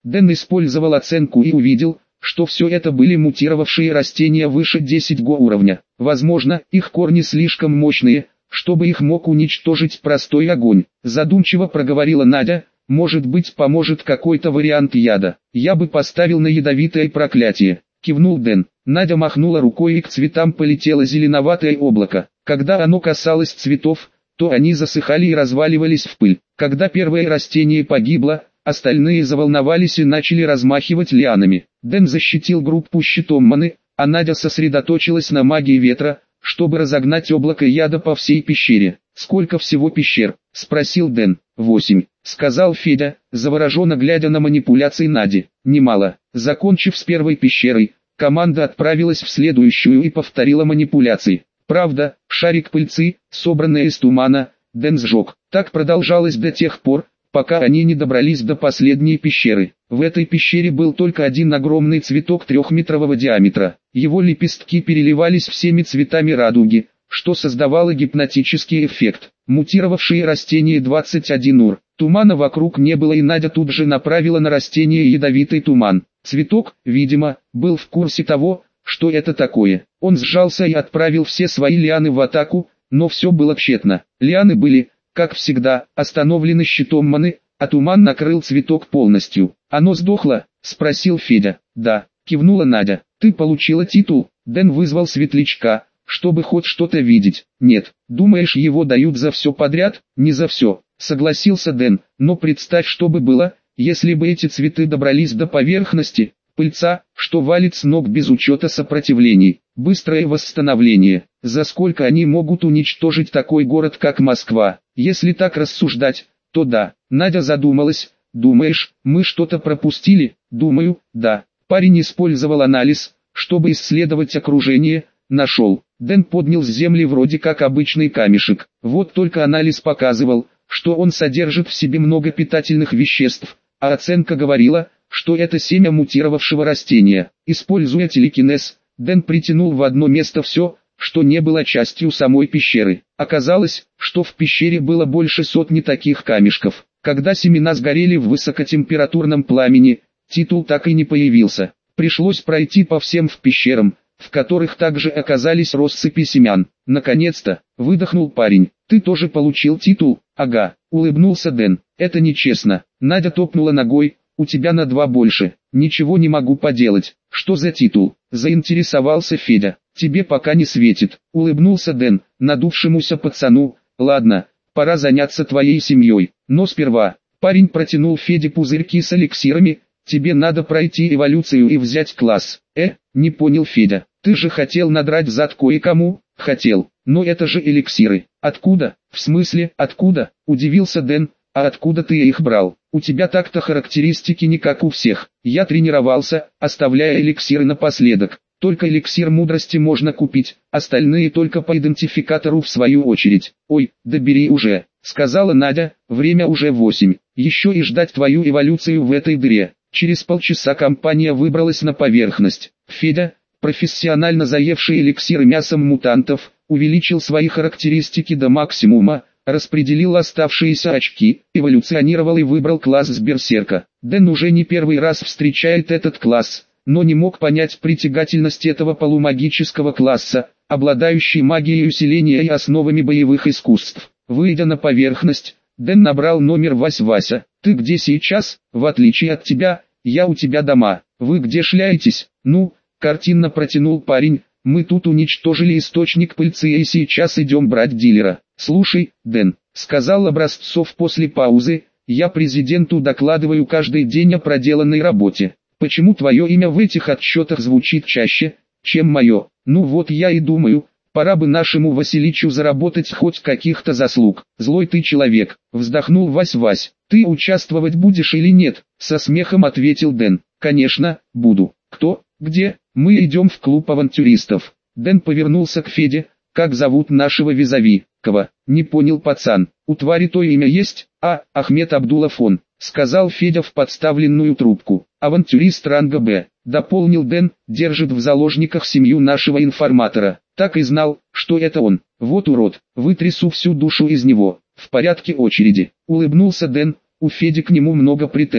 Дэн использовал оценку и увидел, что все это были мутировавшие растения выше 10 уровня. Возможно, их корни слишком мощные, чтобы их мог уничтожить простой огонь. Задумчиво проговорила Надя, может быть поможет какой-то вариант яда. Я бы поставил на ядовитое проклятие. Кивнул Дэн. Надя махнула рукой и к цветам полетело зеленоватое облако. Когда оно касалось цветов, то они засыхали и разваливались в пыль. Когда первое растение погибло, остальные заволновались и начали размахивать лианами. Дэн защитил группу щитом маны, а Надя сосредоточилась на магии ветра, чтобы разогнать облако яда по всей пещере. «Сколько всего пещер?» – спросил Дэн. 8, сказал Федя, завороженно глядя на манипуляции Нади. «Немало». Закончив с первой пещерой, команда отправилась в следующую и повторила манипуляции. Правда, шарик пыльцы, собранный из тумана, Дэн сжег. Так продолжалось до тех пор, пока они не добрались до последней пещеры. В этой пещере был только один огромный цветок 3-метрового диаметра. Его лепестки переливались всеми цветами радуги, что создавало гипнотический эффект. Мутировавшие растения 21 ур. Тумана вокруг не было, и Надя тут же направила на растение ядовитый туман. Цветок, видимо, был в курсе того, что это такое. Он сжался и отправил все свои лианы в атаку, но все было тщетно. Лианы были, как всегда, остановлены щитом маны, а туман накрыл цветок полностью. «Оно сдохло?» – спросил Федя. «Да», – кивнула Надя. «Ты получила титул?» Дэн вызвал светлячка, чтобы хоть что-то видеть. «Нет, думаешь, его дают за все подряд?» «Не за все», – согласился Дэн. «Но представь, что бы было, если бы эти цветы добрались до поверхности, пыльца, что валит с ног без учета сопротивлений, быстрое восстановление. За сколько они могут уничтожить такой город, как Москва? Если так рассуждать, то да». Надя задумалась. «Думаешь, мы что-то пропустили?» «Думаю, да». Парень использовал анализ, чтобы исследовать окружение. Нашел. Дэн поднял с земли вроде как обычный камешек. Вот только анализ показывал, что он содержит в себе много питательных веществ, а оценка говорила, что это семя мутировавшего растения. Используя телекинез, Дэн притянул в одно место все, что не было частью самой пещеры. Оказалось, что в пещере было больше сотни таких камешков. Когда семена сгорели в высокотемпературном пламени, титул так и не появился. Пришлось пройти по всем в пещерам, в которых также оказались россыпи семян. «Наконец-то!» – выдохнул парень. «Ты тоже получил титул?» «Ага», – улыбнулся Дэн. «Это нечестно». Надя топнула ногой. «У тебя на 2 больше». «Ничего не могу поделать». «Что за титул?» – заинтересовался Федя. «Тебе пока не светит», – улыбнулся Дэн, надувшемуся пацану. «Ладно, пора заняться твоей семьей. Но сперва». Парень протянул Феде пузырьки с эликсирами. «Тебе надо пройти эволюцию и взять класс». Не понял Федя. «Ты же хотел надрать зад кое-кому?» «Хотел. Но это же эликсиры». «Откуда?» «В смысле, откуда?» – удивился Дэн. «А откуда ты их брал? У тебя так-то характеристики не как у всех». «Я тренировался, оставляя эликсиры напоследок. Только эликсир мудрости можно купить, остальные только по идентификатору в свою очередь». «Ой, да бери уже», – сказала Надя. «Время уже 8. Еще и ждать твою эволюцию в этой дыре». Через полчаса компания выбралась на поверхность. Федя, профессионально заевший эликсиры мясом мутантов, увеличил свои характеристики до максимума, распределил оставшиеся очки, эволюционировал и выбрал класс с берсерка. Дэн уже не первый раз встречает этот класс, но не мог понять притягательность этого полумагического класса, обладающий магией усиления и основами боевых искусств. Выйдя на поверхность, Дэн набрал номер Вася. «Ты где сейчас? В отличие от тебя, я у тебя дома. Вы где шляетесь?» «Ну», картинно протянул парень, «мы тут уничтожили источник пыльцы и сейчас идем брать дилера». «Слушай, Дэн», сказал Образцов после паузы, «я президенту докладываю каждый день о проделанной работе. Почему твое имя в этих отчетах звучит чаще, чем мое?» «Ну вот я и думаю, пора бы нашему Василичу заработать хоть каких-то заслуг». «Злой ты человек», вздохнул Вась. «Ты участвовать будешь или нет?» Со смехом ответил Дэн. «Конечно, буду». «Кто? Где?» «Мы идем в клуб авантюристов». Дэн повернулся к Феде. «Как зовут нашего визави?» «Кого?» «Не понял пацан. У твари то имя есть?» Ахмед Абдулов он», сказал Федя в подставленную трубку. «Авантюрист ранга Б», дополнил Дэн, «держит в заложниках семью нашего информатора». «Так и знал, что это он. Вот урод, вытрясу всю душу из него». «В порядке очереди», улыбнулся Дэн, «у Феди к нему много претензий».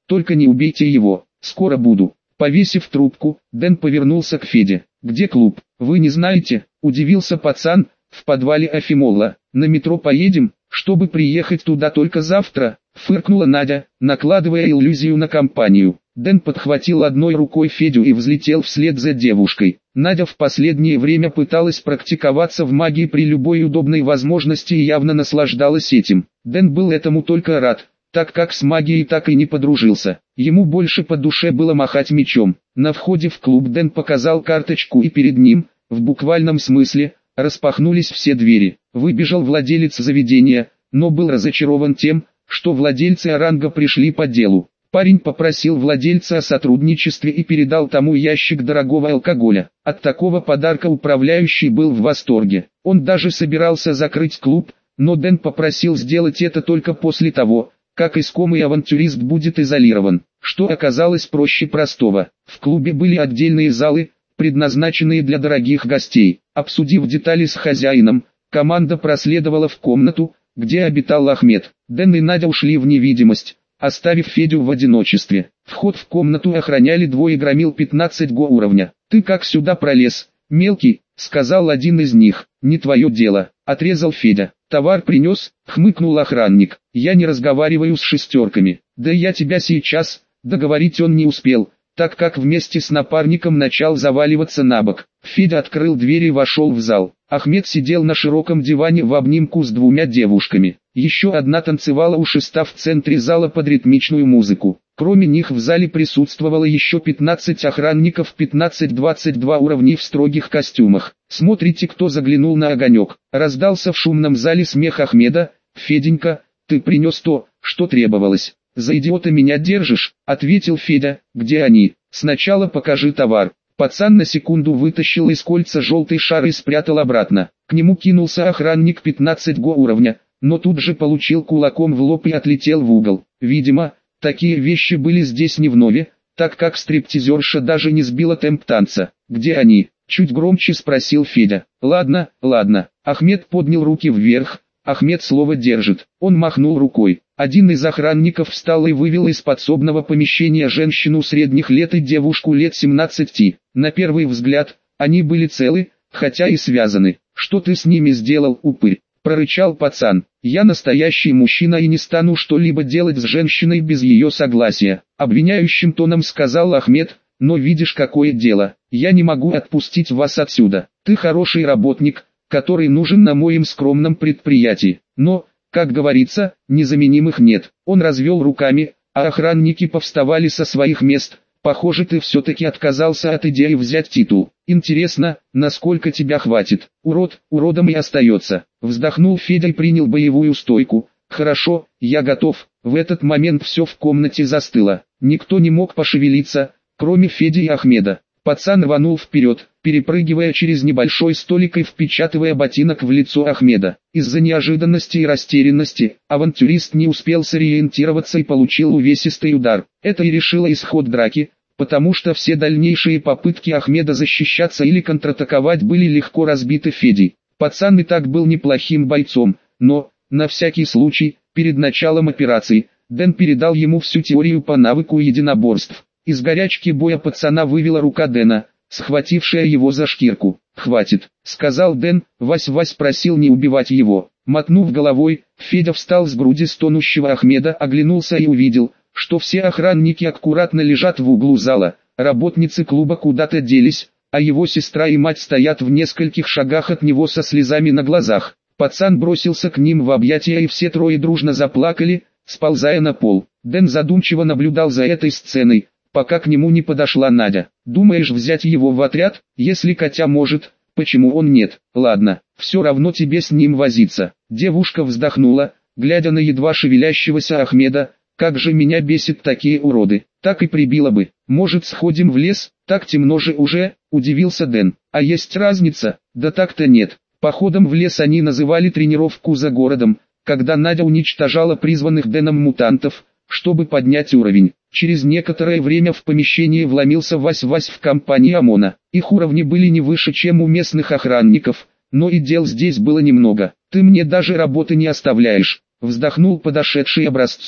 только не убейте его, скоро буду». Повесив трубку, Дэн повернулся к Феде. «Где клуб? Вы не знаете?» – удивился пацан. «В подвале Афимолла. На метро поедем, чтобы приехать туда только завтра», – фыркнула Надя, накладывая иллюзию на компанию. Дэн подхватил одной рукой Федю и взлетел вслед за девушкой. Надя в последнее время пыталась практиковаться в магии при любой удобной возможности и явно наслаждалась этим. Дэн был этому только рад, так как с магией так и не подружился. Ему больше по душе было махать мечом. На входе в клуб Дэн показал карточку, и перед ним, в буквальном смысле, распахнулись все двери. Выбежал владелец заведения, но был разочарован тем, что владельцы Оранга пришли по делу. Парень попросил владельца о сотрудничестве и передал тому ящик дорогого алкоголя. От такого подарка управляющий был в восторге. Он даже собирался закрыть клуб, но Дэн попросил сделать это только после того, как искомый авантюрист будет изолирован, что оказалось проще простого. В клубе были отдельные залы, предназначенные для дорогих гостей. Обсудив детали с хозяином, команда проследовала в комнату, где обитал Ахмед. Дэн и Надя ушли в невидимость, оставив Федю в одиночестве. Вход в комнату охраняли двое громил 15 уровня. «Ты как сюда пролез, мелкий?» — сказал один из них. «Не твое дело», — отрезал Федя. «Товар принес?» — хмыкнул охранник. «Я не разговариваю с шестерками». «Да я тебя сейчас...» Договорить он не успел, так как вместе с напарником начал заваливаться на бок. Федя открыл дверь и вошел в зал. Ахмед сидел на широком диване в обнимку с двумя девушками. Еще одна танцевала у шеста в центре зала под ритмичную музыку. Кроме них в зале присутствовало еще 15 охранников 15-22 уровней в строгих костюмах. «Смотрите, кто заглянул на огонек!» Раздался в шумном зале смех Ахмеда. «Феденька, ты принес то, что требовалось». «За идиота меня держишь?» — ответил Федя. «Где они? Сначала покажи товар». Пацан на секунду вытащил из кольца желтый шар и спрятал обратно. К нему кинулся охранник 15 уровня, но тут же получил кулаком в лоб и отлетел в угол. Видимо, такие вещи были здесь не вновь, так как стриптизерша даже не сбила темп танца. «Где они?» — чуть громче спросил Федя. «Ладно, ладно». Ахмед поднял руки вверх. Ахмед слово держит. Он махнул рукой. Один из охранников встал и вывел из подсобного помещения женщину средних лет и девушку лет 17. На первый взгляд, они были целы, хотя и связаны. «Что ты с ними сделал, упырь?» — прорычал пацан. «Я настоящий мужчина и не стану что-либо делать с женщиной без ее согласия», — обвиняющим тоном сказал Ахмед. «Но видишь, какое дело, я не могу отпустить вас отсюда. Ты хороший работник, который нужен на моем скромном предприятии. Но, как говорится, незаменимых нет». Он развел руками, а охранники повставали со своих мест. «Похоже, ты все-таки отказался от идеи взять титул. Интересно, насколько тебя хватит?» «Урод, уродом и остается». Вздохнул Федя и принял боевую стойку. «Хорошо, я готов». В этот момент все в комнате застыло. Никто не мог пошевелиться, кроме Феди и Ахмеда. Пацан рванул вперед, перепрыгивая через небольшой столик и впечатывая ботинок в лицо Ахмеда. Из-за неожиданности и растерянности, авантюрист не успел сориентироваться и получил увесистый удар. Это и решило исход драки, потому что все дальнейшие попытки Ахмеда защищаться или контратаковать были легко разбиты Федей. Пацан и так был неплохим бойцом, но, на всякий случай, перед началом операции, Дэн передал ему всю теорию по навыку единоборств. Из горячки боя пацана вывела рука Дэна, схватившая его за шкирку. «Хватит», — сказал Дэн. Вась просил не убивать его. Мотнув головой, Федя встал с груди стонущего Ахмеда, оглянулся и увидел, что все охранники аккуратно лежат в углу зала. Работницы клуба куда-то делись, а его сестра и мать стоят в нескольких шагах от него со слезами на глазах. Пацан бросился к ним в объятия, и все трое дружно заплакали, сползая на пол. Дэн задумчиво наблюдал за этой сценой, пока к нему не подошла Надя. «Думаешь взять его в отряд? Если Катя может, почему он нет? Ладно, все равно тебе с ним возиться». Девушка вздохнула, глядя на едва шевелящегося Ахмеда. «Как же меня бесит такие уроды, так и прибило бы. Может, сходим в лес, так темно же уже?» – удивился Дэн. «А есть разница?» «Да так-то нет». Походом в лес они называли тренировку за городом, когда Надя уничтожала призванных Дэном мутантов, чтобы поднять уровень. Через некоторое время в помещение вломился Вась в компании ОМОНа. Их уровни были не выше, чем у местных охранников, но и дел здесь было немного. «Ты мне даже работы не оставляешь», — вздохнул подошедший Образцов.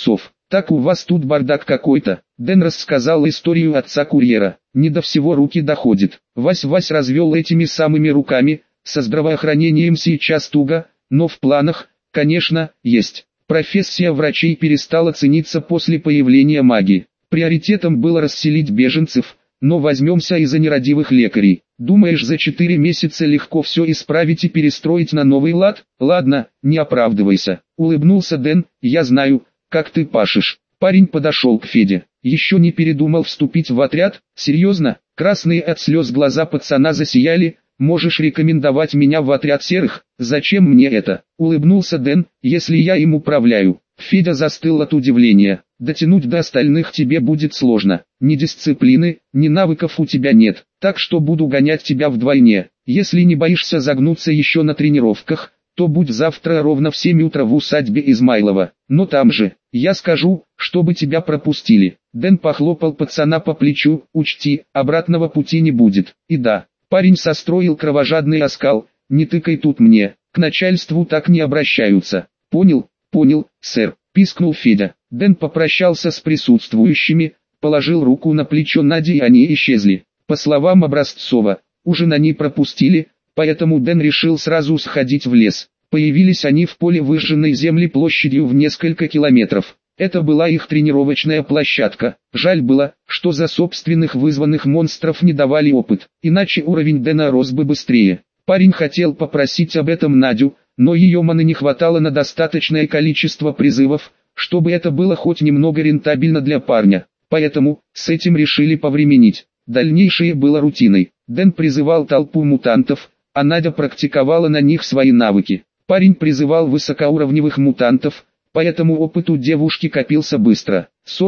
Так у вас тут бардак какой-то. Дэн рассказал историю отца курьера. Не до всего руки доходит. Вась развел этими самыми руками. Со здравоохранением сейчас туго, но в планах, конечно, есть. Профессия врачей перестала цениться после появления магии. Приоритетом было расселить беженцев, но возьмемся и за нерадивых лекарей. Думаешь, за 4 месяца легко все исправить и перестроить на новый лад? Ладно, не оправдывайся. Улыбнулся Дэн, я знаю, как ты пашешь. Парень подошел к Феде. Еще не передумал вступить в отряд? Серьезно? Красные от слез глаза пацана засияли. Можешь рекомендовать меня в отряд серых? Зачем мне это? Улыбнулся Дэн, если я им управляю. Федя застыл от удивления. Дотянуть до остальных тебе будет сложно. Ни дисциплины, ни навыков у тебя нет. Так что буду гонять тебя вдвойне. Если не боишься загнуться еще на тренировках, то будь завтра ровно в 7 утра в усадьбе Измайлова. Но там же, я скажу, чтобы тебя пропустили. Дэн похлопал пацана по плечу, учти, обратного пути не будет. И да, парень состроил кровожадный оскал, не тыкай тут мне, к начальству так не обращаются. Понял, сэр, пискнул Федя. Дэн попрощался с присутствующими, положил руку на плечо Нади и они исчезли. По словам Образцова, ужин они пропустили, поэтому Дэн решил сразу сходить в лес. Появились они в поле выжженной земли площадью в несколько километров. Это была их тренировочная площадка. Жаль было, что за собственных вызванных монстров не давали опыт, иначе уровень Дэна рос бы быстрее. Парень хотел попросить об этом Надю, но ее маны не хватало на достаточное количество призывов, чтобы это было хоть немного рентабельно для парня. Поэтому, с этим решили повременить. Дальнейшее было рутиной. Дэн призывал толпу мутантов, а Надя практиковала на них свои навыки. Парень призывал высокоуровневых мутантов, поэтому опыт у девушки копился быстро.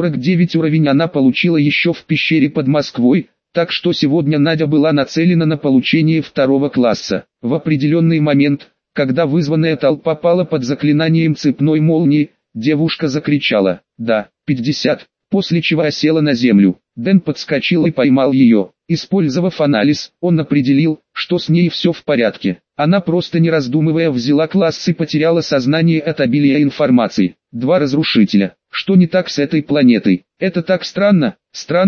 49 уровень она получила еще в пещере под Москвой, так что сегодня Надя была нацелена на получение 2 класса. В определенный момент, когда вызванная толпа пала под заклинанием цепной молнии, девушка закричала «Да, 50», после чего осела на землю. Дэн подскочил и поймал ее. Использовав анализ, он определил, что с ней все в порядке. Она просто не раздумывая взяла класс и потеряла сознание от обилия информации. 2 разрушителя. Что не так с этой планетой? Это так странно,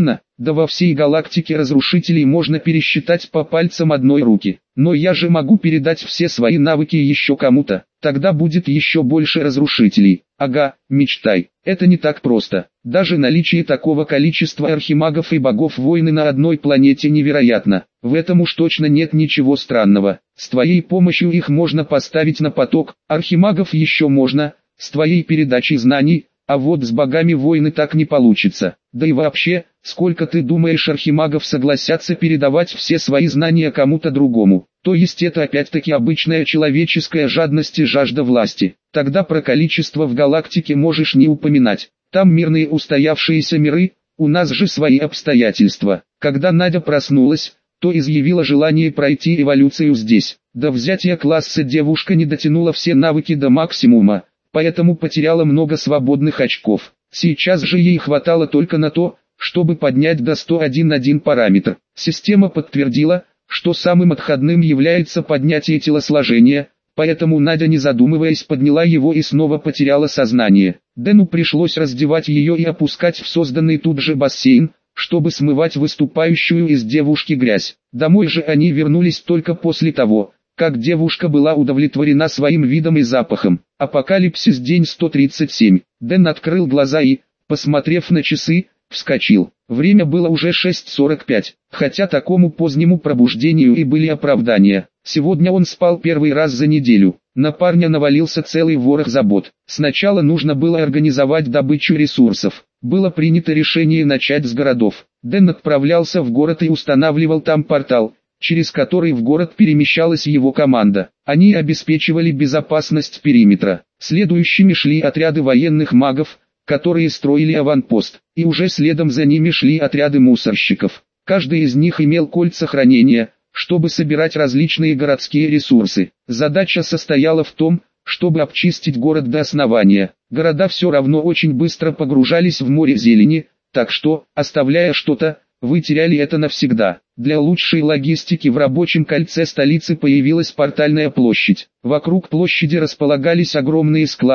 да во всей галактике разрушителей можно пересчитать по пальцам одной руки. Но я же могу передать все свои навыки еще кому-то, тогда будет еще больше разрушителей. Ага, мечтай, это не так просто. Даже наличие такого количества архимагов и богов-войны на одной планете невероятно. В этом уж точно нет ничего странного. С твоей помощью их можно поставить на поток, архимагов еще можно, с твоей передачей знаний, а вот с богами войны так не получится. Да и вообще, сколько ты думаешь архимагов согласятся передавать все свои знания кому-то другому? То есть это опять-таки обычная человеческая жадность и жажда власти. Тогда про количество в галактике можешь не упоминать. Там мирные устоявшиеся миры, у нас же свои обстоятельства. Когда Надя проснулась, то изъявила желание пройти эволюцию здесь. До взятия класса девушка не дотянула все навыки до максимума, поэтому потеряла много свободных очков. Сейчас же ей хватало только на то, чтобы поднять до 101 параметр. Система подтвердила, что самым отходным является поднятие телосложения, поэтому Надя не задумываясь подняла его и снова потеряла сознание. Дэну пришлось раздевать ее и опускать в созданный тут же бассейн, чтобы смывать выступающую из девушки грязь. Домой же они вернулись только после того, как девушка была удовлетворена своим видом и запахом. Апокалипсис день 137. Дэн открыл глаза и, посмотрев на часы, вскочил. Время было уже 6:45, хотя такому позднему пробуждению и были оправдания. Сегодня он спал первый раз за неделю. На парня навалился целый ворох забот. Сначала нужно было организовать добычу ресурсов. Было принято решение начать с городов. Дэн отправлялся в город и устанавливал там портал, через который в город перемещалась его команда. Они обеспечивали безопасность периметра. Следующими шли отряды военных магов, которые строили аванпост, и уже следом за ними шли отряды мусорщиков. Каждый из них имел кольца хранения, чтобы собирать различные городские ресурсы. Задача состояла в том, чтобы обчистить город до основания. Города все равно очень быстро погружались в море зелени, так что, оставляя что-то, вы теряли это навсегда. Для лучшей логистики в рабочем кольце столицы появилась портальная площадь. Вокруг площади располагались огромные склады,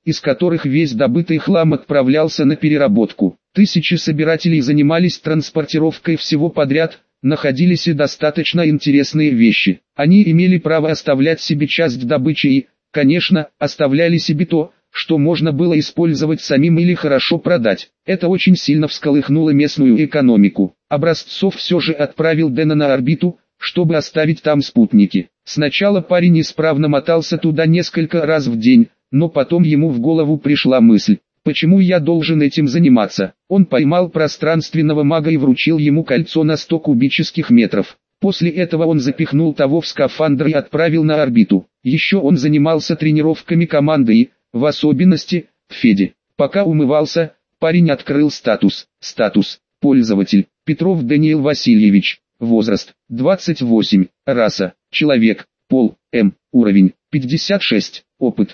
из которых весь добытый хлам отправлялся на переработку. Тысячи собирателей занимались транспортировкой всего подряд, находились и достаточно интересные вещи. Они имели право оставлять себе часть добычи и, конечно, оставляли себе то, что можно было использовать самим или хорошо продать. Это очень сильно всколыхнуло местную экономику. Образцов все же отправил Дэна на орбиту, чтобы оставить там спутники. Сначала парень исправно мотался туда несколько раз в день, но потом ему в голову пришла мысль: почему я должен этим заниматься? Он поймал пространственного мага и вручил ему кольцо на 100 кубических метров. После этого он запихнул того в скафандр и отправил на орбиту. Еще он занимался тренировками команды и, в особенности, Феди. Пока умывался, парень открыл статус. Пользователь. Петров Даниил Васильевич. Возраст. 28. Раса. Человек. Пол. М. Уровень. 56. Опыт.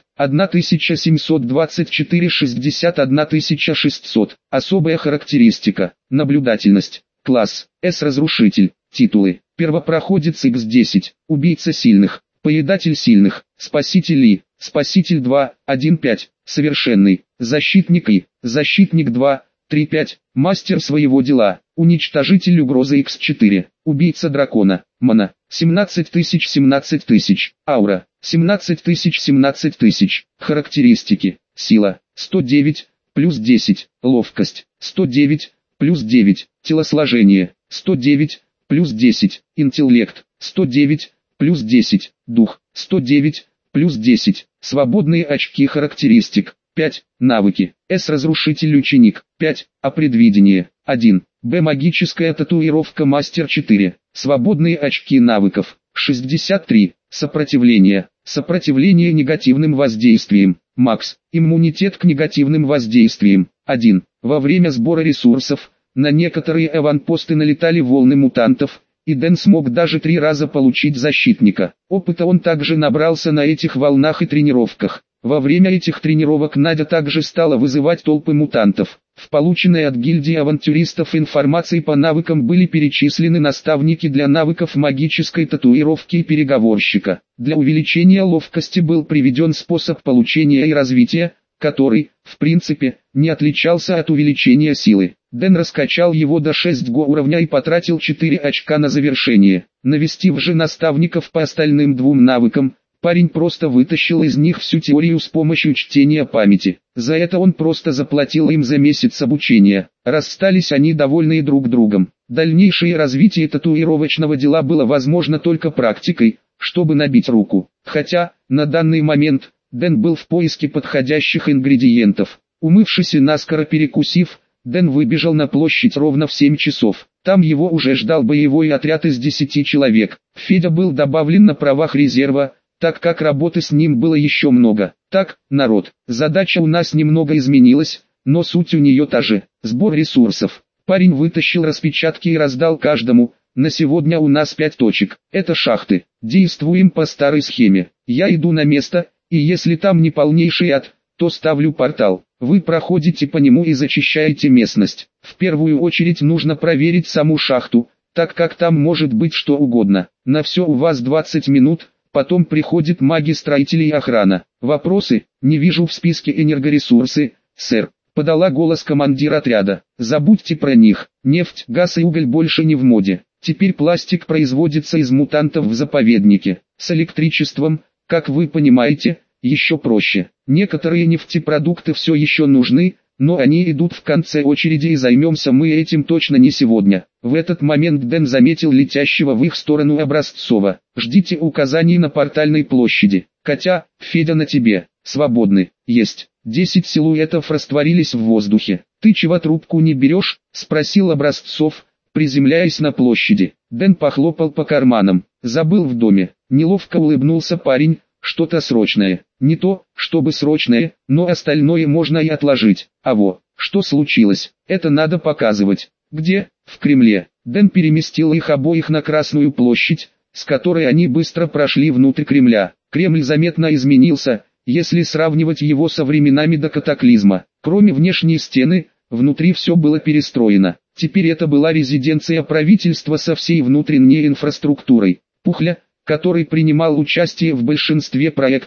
1724 61600. Особая характеристика. Наблюдательность. Класс. С-разрушитель. Титулы. Первопроходец X10. Убийца сильных. Поедатель сильных. Спаситель И. Спаситель 2, 1.5, совершенный, защитник И, защитник 2, 3.5, мастер своего дела, уничтожитель угрозы X4, убийца дракона, мана, 17 000, аура, 17 000, характеристики, сила, 109, плюс 10, ловкость, 109, плюс 9, телосложение, 109, плюс 10, интеллект, 109, плюс 10, дух, 109, плюс 10, свободные очки характеристик, 5, навыки, С-разрушитель ученик, 5, а предвидение, 1, Б магическая татуировка мастер 4, свободные очки навыков, 63, сопротивление негативным воздействием, макс, иммунитет к негативным воздействиям, 1, во время сбора ресурсов, на некоторые аванпосты налетали волны мутантов, и Дэн смог даже 3 раза получить защитника. Опыта он также набрался на этих волнах и тренировках. Во время этих тренировок Надя также стала вызывать толпы мутантов. В полученной от гильдии авантюристов информации по навыкам были перечислены наставники для навыков магической татуировки и переговорщика. Для увеличения ловкости был приведен способ получения и развития, который, в принципе, не отличался от увеличения силы. Дэн раскачал его до 6 уровня и потратил 4 очка на завершение. Навестив же наставников по остальным 2 навыкам, парень просто вытащил из них всю теорию с помощью чтения памяти. За это он просто заплатил им за месяц обучения. Расстались они довольные друг другом. Дальнейшее развитие татуировочного дела было возможно только практикой, чтобы набить руку. Хотя, на данный момент, Дэн был в поиске подходящих ингредиентов. Умывшись и наскоро перекусив, Дэн выбежал на площадь ровно в 7 часов. Там его уже ждал боевой отряд из 10 человек. Федя был добавлен на правах резерва, так как работы с ним было еще много. Так, народ, задача у нас немного изменилась, но суть у нее та же. Сбор ресурсов. Парень вытащил распечатки и раздал каждому. На сегодня у нас 5 точек. Это шахты. Действуем по старой схеме. Я иду на место, и если там не полнейший ад, то ставлю портал. Вы проходите по нему и зачищаете местность. В первую очередь нужно проверить саму шахту, так как там может быть что угодно. На все у вас 20 минут, потом приходят маги-строители и охрана. Вопросы? Не вижу в списке энергоресурсы, сэр. Подала голос командир отряда. Забудьте про них. Нефть, газ и уголь больше не в моде. Теперь пластик производится из мутантов в заповеднике. С электричеством, как вы понимаете, еще проще. Некоторые нефтепродукты все еще нужны, но они идут в конце очереди и займемся мы этим точно не сегодня. В этот момент Дэн заметил летящего в их сторону Образцова. Ждите указаний на портальной площади. Котя, Федя на тебе. Свободны. Есть. 10 силуэтов растворились в воздухе. Ты чего трубку не берешь? Спросил Образцов, приземляясь на площади. Дэн похлопал по карманам. Забыл в доме. Неловко улыбнулся парень. Что-то срочное. Не то, чтобы срочное, но остальное можно и отложить. А во, что случилось? Это надо показывать. Где? В Кремле. Дэн переместил их обоих на Красную площадь, с которой они быстро прошли внутрь Кремля. Кремль заметно изменился, если сравнивать его со временами до катаклизма. Кроме внешней стены, внутри все было перестроено. Теперь это была резиденция правительства со всей внутренней инфраструктурой. Пухля, который принимал участие в большинстве проектов,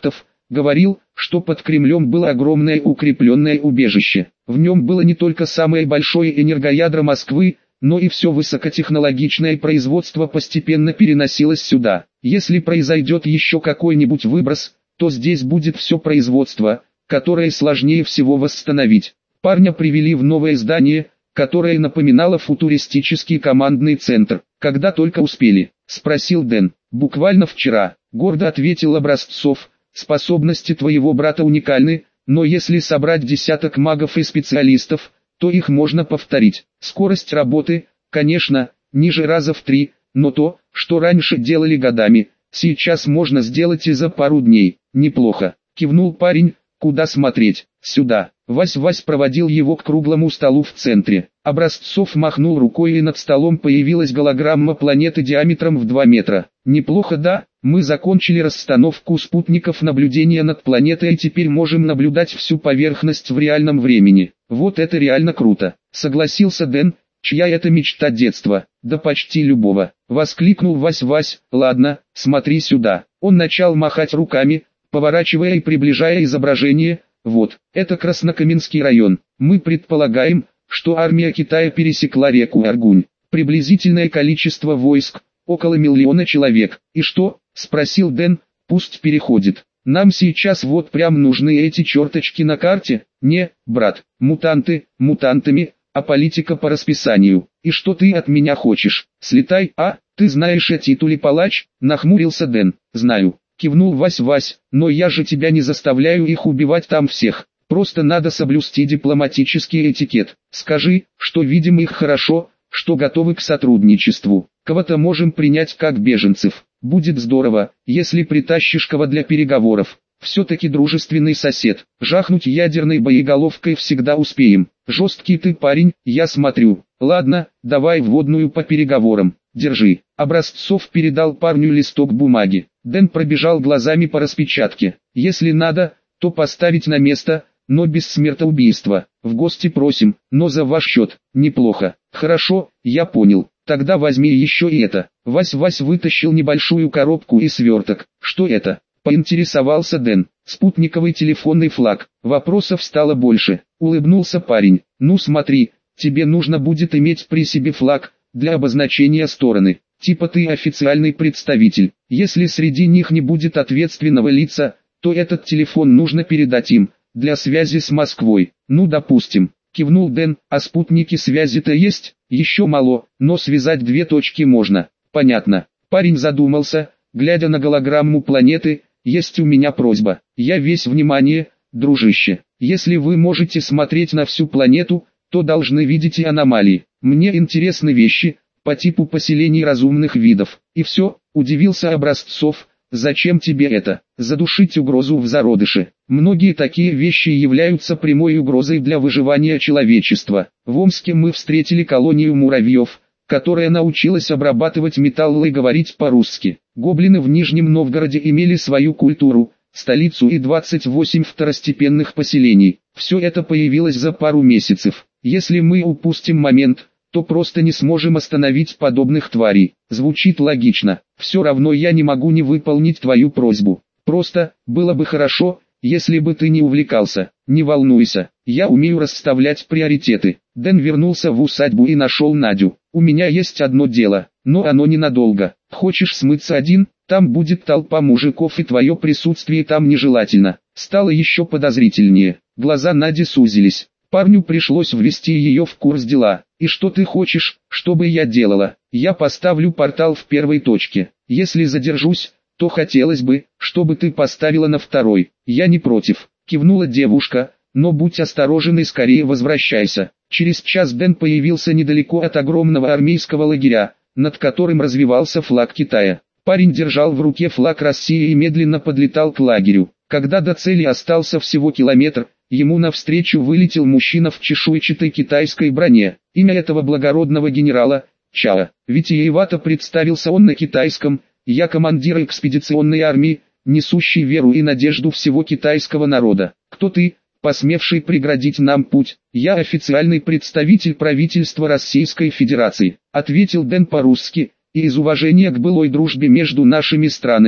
Говорил, что под Кремлем было огромное укрепленное убежище. В нем было не только самое большое энергоядро Москвы, но и все высокотехнологичное производство постепенно переносилось сюда. Если произойдет еще какой-нибудь выброс, то здесь будет все производство, которое сложнее всего восстановить. Парня привели в новое здание, которое напоминало футуристический командный центр. «Когда только успели?» – спросил Дэн. «Буквально вчера», – гордо ответил Образцов. «Способности твоего брата уникальны, но если собрать десяток магов и специалистов, то их можно повторить. Скорость работы, конечно, ниже раза в 3, но то, что раньше делали годами, сейчас можно сделать и за пару дней». «Неплохо», – кивнул парень. «Куда смотреть?» «Сюда». Вась проводил его к круглому столу в центре. Образцов махнул рукой, и над столом появилась голограмма планеты диаметром в 2 метра. «Неплохо, да? Мы закончили расстановку спутников наблюдения над планетой и теперь можем наблюдать всю поверхность в реальном времени. Вот это реально круто», — согласился Дэн, чья это мечта детства, да почти любого. Воскликнул Вась. «Ладно, смотри сюда». Он начал махать руками, поворачивая и приближая изображение. «Вот, это Краснокаменский район. Мы предполагаем, что армия Китая пересекла реку Аргунь. Приблизительное количество войск – около 1 миллиона человек. И что?» – спросил Дэн. «Пусть переходит. Нам сейчас вот прям нужны эти черточки на карте». «Не, брат, мутанты, мутантами, а политика по расписанию. И что ты от меня хочешь? Слетай, а? Ты знаешь эти тулипалач?» – нахмурился Дэн. «Знаю», – кивнул Вась, «но я же тебя не заставляю их убивать там всех. Просто надо соблюсти дипломатический этикет. Скажи, что видим их хорошо, что готовы к сотрудничеству. Кого-то можем принять как беженцев. Будет здорово, если притащишь кого для переговоров. Все-таки дружественный сосед. Жахнуть ядерной боеголовкой всегда успеем. Жесткий ты парень, я смотрю. Ладно, давай вводную по переговорам. Держи». Образцов передал парню листок бумаги. Дэн пробежал глазами по распечатке. «Если надо, то поставить на место, но без смертоубийства. В гости просим, но за ваш счет». «Неплохо. Хорошо, я понял. Тогда возьми еще и это». Вась вытащил небольшую коробку и сверток. «Что это?» — поинтересовался Дэн. «Спутниковый телефонный флаг». Вопросов стало больше. Улыбнулся парень. «Ну смотри, тебе нужно будет иметь при себе флаг, для обозначения стороны. Типа ты официальный представитель. Если среди них не будет ответственного лица, то этот телефон нужно передать им, для связи с Москвой». «Ну допустим», — кивнул Дэн. «А спутники связи-то есть?» «Еще мало, но связать 2 точки можно». «Понятно». Парень задумался, глядя на голограмму планеты. «Есть у меня просьба. Я весь внимание, дружище. Если вы можете смотреть на всю планету, то должны видеть и аномалии. Мне интересны вещи, по типу поселений разумных видов». «И все?» – удивился Образцов. «Зачем тебе это? Задушить угрозу в зародыше. Многие такие вещи являются прямой угрозой для выживания человечества. В Омске мы встретили колонию муравьев, которая научилась обрабатывать металл и говорить по-русски. Гоблины в Нижнем Новгороде имели свою культуру, столицу и 28 второстепенных поселений. Все это появилось за пару месяцев. Если мы упустим момент, то просто не сможем остановить подобных тварей». «Звучит логично. Все равно я не могу не выполнить твою просьбу. Просто, было бы хорошо, если бы ты не увлекался. Не волнуйся, я умею расставлять приоритеты». Дэн вернулся в усадьбу и нашел Надю. «У меня есть одно дело, но оно ненадолго. Хочешь смыться один? Там будет толпа мужиков и твое присутствие там нежелательно». Стало еще подозрительнее. Глаза Нади сузились. Парню пришлось ввести ее в курс дела. «И что ты хочешь, чтобы я делала?» «Я поставлю портал в 1 точке. Если задержусь, то хотелось бы, чтобы ты поставила на 2. «Я не против», — кивнула девушка, «но будь осторожен и скорее возвращайся». Через час Дэн появился недалеко от огромного армейского лагеря, над которым развивался флаг Китая. Парень держал в руке флаг России и медленно подлетал к лагерю. Когда до цели остался всего километр, ему навстречу вылетел мужчина в чешуйчатой китайской броне. Имя этого благородного генерала – Чао. Витиевато представился он на китайском. «Я командир экспедиционной армии, несущий веру и надежду всего китайского народа». «Кто ты, посмевший преградить нам путь?» «Я официальный представитель правительства Российской Федерации», — ответил Дэн по-русски, «и из уважения к былой дружбе между нашими странами,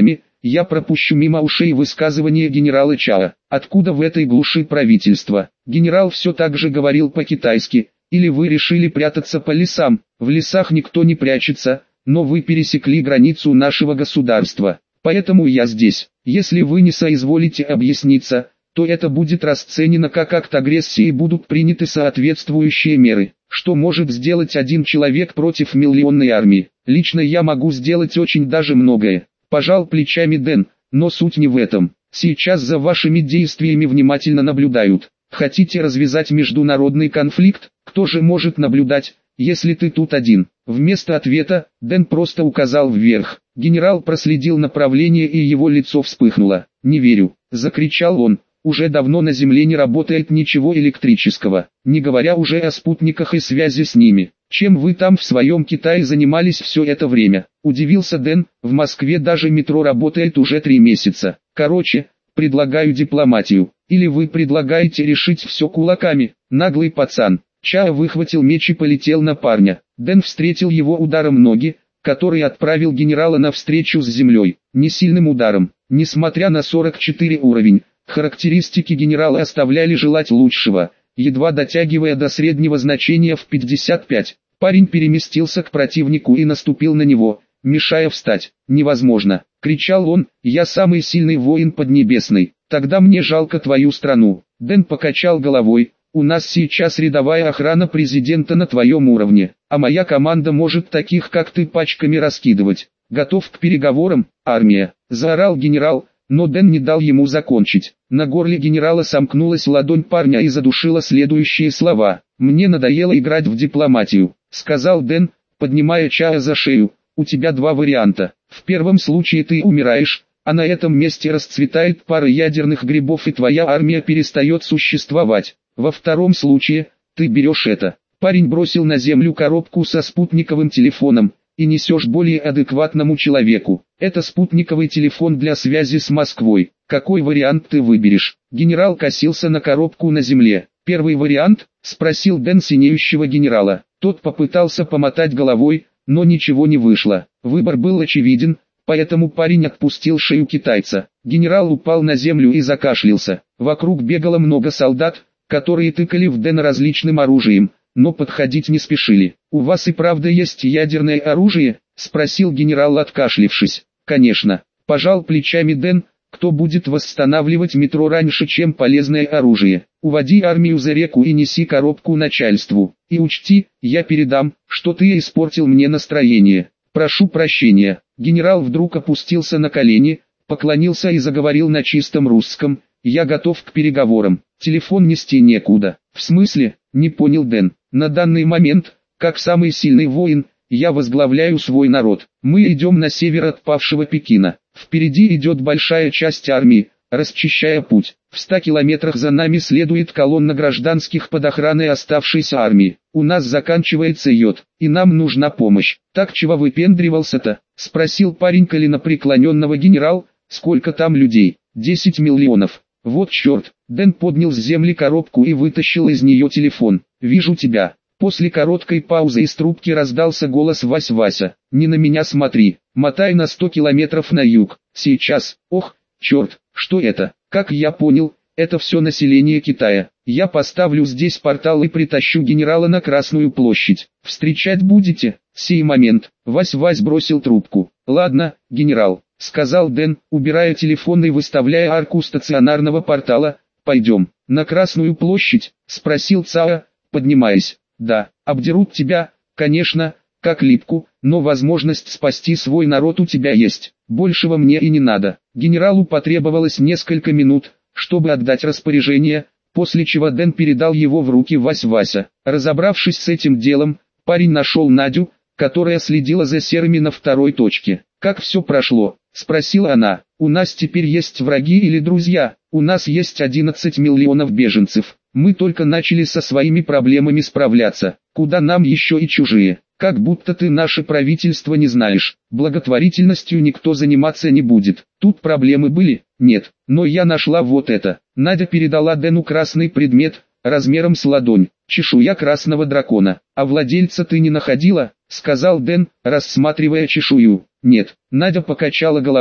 я пропущу мимо ушей высказывание генерала Чао. Откуда в этой глуши правительство? Генерал все так же говорил по-китайски. Или вы решили прятаться по лесам? В лесах никто не прячется, но вы пересекли границу нашего государства. Поэтому я здесь. Если вы не соизволите объясниться, то это будет расценено как акт агрессии и будут приняты соответствующие меры. Что может сделать один человек против миллионной армии? Лично я могу сделать очень даже многое. Пожал плечами Дэн, но суть не в этом. Сейчас за вашими действиями внимательно наблюдают. Хотите развязать международный конфликт? Кто же может наблюдать, если ты тут один? Вместо ответа, Дэн просто указал вверх. Генерал проследил направление и его лицо вспыхнуло. «Не верю», — закричал он. «Уже давно на Земле не работает ничего электрического, не говоря уже о спутниках и связи с ними. Чем вы там в своем Китае занимались все это время?» Удивился Дэн. «В Москве даже метро работает уже 3 месяца. Короче, предлагаю дипломатию. Или вы предлагаете решить все кулаками, наглый пацан». Чао выхватил меч и полетел на парня. Дэн встретил его ударом ноги, который отправил генерала навстречу с землей. Не сильным ударом. Несмотря на 44 уровень, характеристики генерала оставляли желать лучшего, едва дотягивая до среднего значения в 55. Парень переместился к противнику и наступил на него, мешая встать. «Невозможно!» — кричал он. «Я самый сильный воин Поднебесной. Тогда мне жалко твою страну». Дэн покачал головой. «У нас сейчас рядовая охрана президента на твоем уровне, а моя команда может таких как ты пачками раскидывать. Готов к переговорам, армия?» — заорал генерал, но Дэн не дал ему закончить. На горле генерала сомкнулась ладонь парня и задушила следующие слова. «Мне надоело играть в дипломатию», — сказал Дэн, поднимая Чао за шею. «У тебя 2 варианта. В первом случае ты умираешь, а на этом месте расцветает пара ядерных грибов и твоя армия перестает существовать. Во втором случае, ты берешь это». Парень бросил на землю коробку со спутниковым телефоном, и несешь более адекватному человеку. Это спутниковый телефон для связи с Москвой. Какой вариант ты выберешь? Генерал косился на коробку на земле. «Первый вариант?» — спросил Дэн синеющего генерала. Тот попытался помотать головой, но ничего не вышло. Выбор был очевиден, поэтому парень отпустил шею китайца. Генерал упал на землю и закашлялся. Вокруг бегало много солдат, которые тыкали в Дэна различным оружием, но подходить не спешили. «У вас и правда есть ядерное оружие?» — спросил генерал, откашлившись. «Конечно», — пожал плечами Дэн. «Кто будет восстанавливать метро раньше, чем полезное оружие? Уводи армию за реку и неси коробку начальству. И учти, я передам, что ты испортил мне настроение. Прошу прощения». Генерал вдруг опустился на колени, поклонился и заговорил на чистом русском. «Я готов к переговорам. Телефон нести некуда». «В смысле?» — не понял Дэн. «На данный момент, как самый сильный воин, я возглавляю свой народ. Мы идем на север от павшего Пекина. Впереди идет большая часть армии, расчищая путь. В 100 километрах за нами следует колонна гражданских под охраной оставшейся армии. У нас заканчивается йод, и нам нужна помощь». «Так чего выпендривался-то?» — спросил парень коленопреклоненного генерал. «Сколько там людей?» «10 миллионов». «Вот черт!» Дэн поднял с земли коробку и вытащил из нее телефон. «Вижу тебя». После короткой паузы из трубки раздался голос Вася. «Не на меня смотри, мотай на 100 километров на юг. Сейчас». «Ох, черт, что это?» «Как я понял, это все население Китая. Я поставлю здесь портал и притащу генерала на Красную площадь. Встречать будете?» «Сей момент». Вась бросил трубку. «Ладно, генерал», — сказал Дэн, убирая телефон и выставляя арку стационарного портала. «Пойдем». «На Красную площадь?» — спросил Цао, поднимаясь. «Да, обдерут тебя, конечно, как липку, но возможность спасти свой народ у тебя есть. Большего мне и не надо». Генералу потребовалось несколько минут, чтобы отдать распоряжение, после чего Дэн передал его в руки Вася. Разобравшись с этим делом, парень нашел Надю, которая следила за серыми на второй точке. «Как все прошло?» — спросила она. «У нас теперь есть враги или друзья?» «У нас есть 11 миллионов беженцев. Мы только начали со своими проблемами справляться. Куда нам еще и чужие? Как будто ты наше правительство не знаешь. Благотворительностью никто заниматься не будет. Тут проблемы были? Нет. Но я нашла вот это». Надя передала Дэну красный предмет, размером с ладонь. «Чешуя красного дракона. А владельца ты не находила?» — сказал Дэн, рассматривая чешую. «Нет». Надя покачала головой.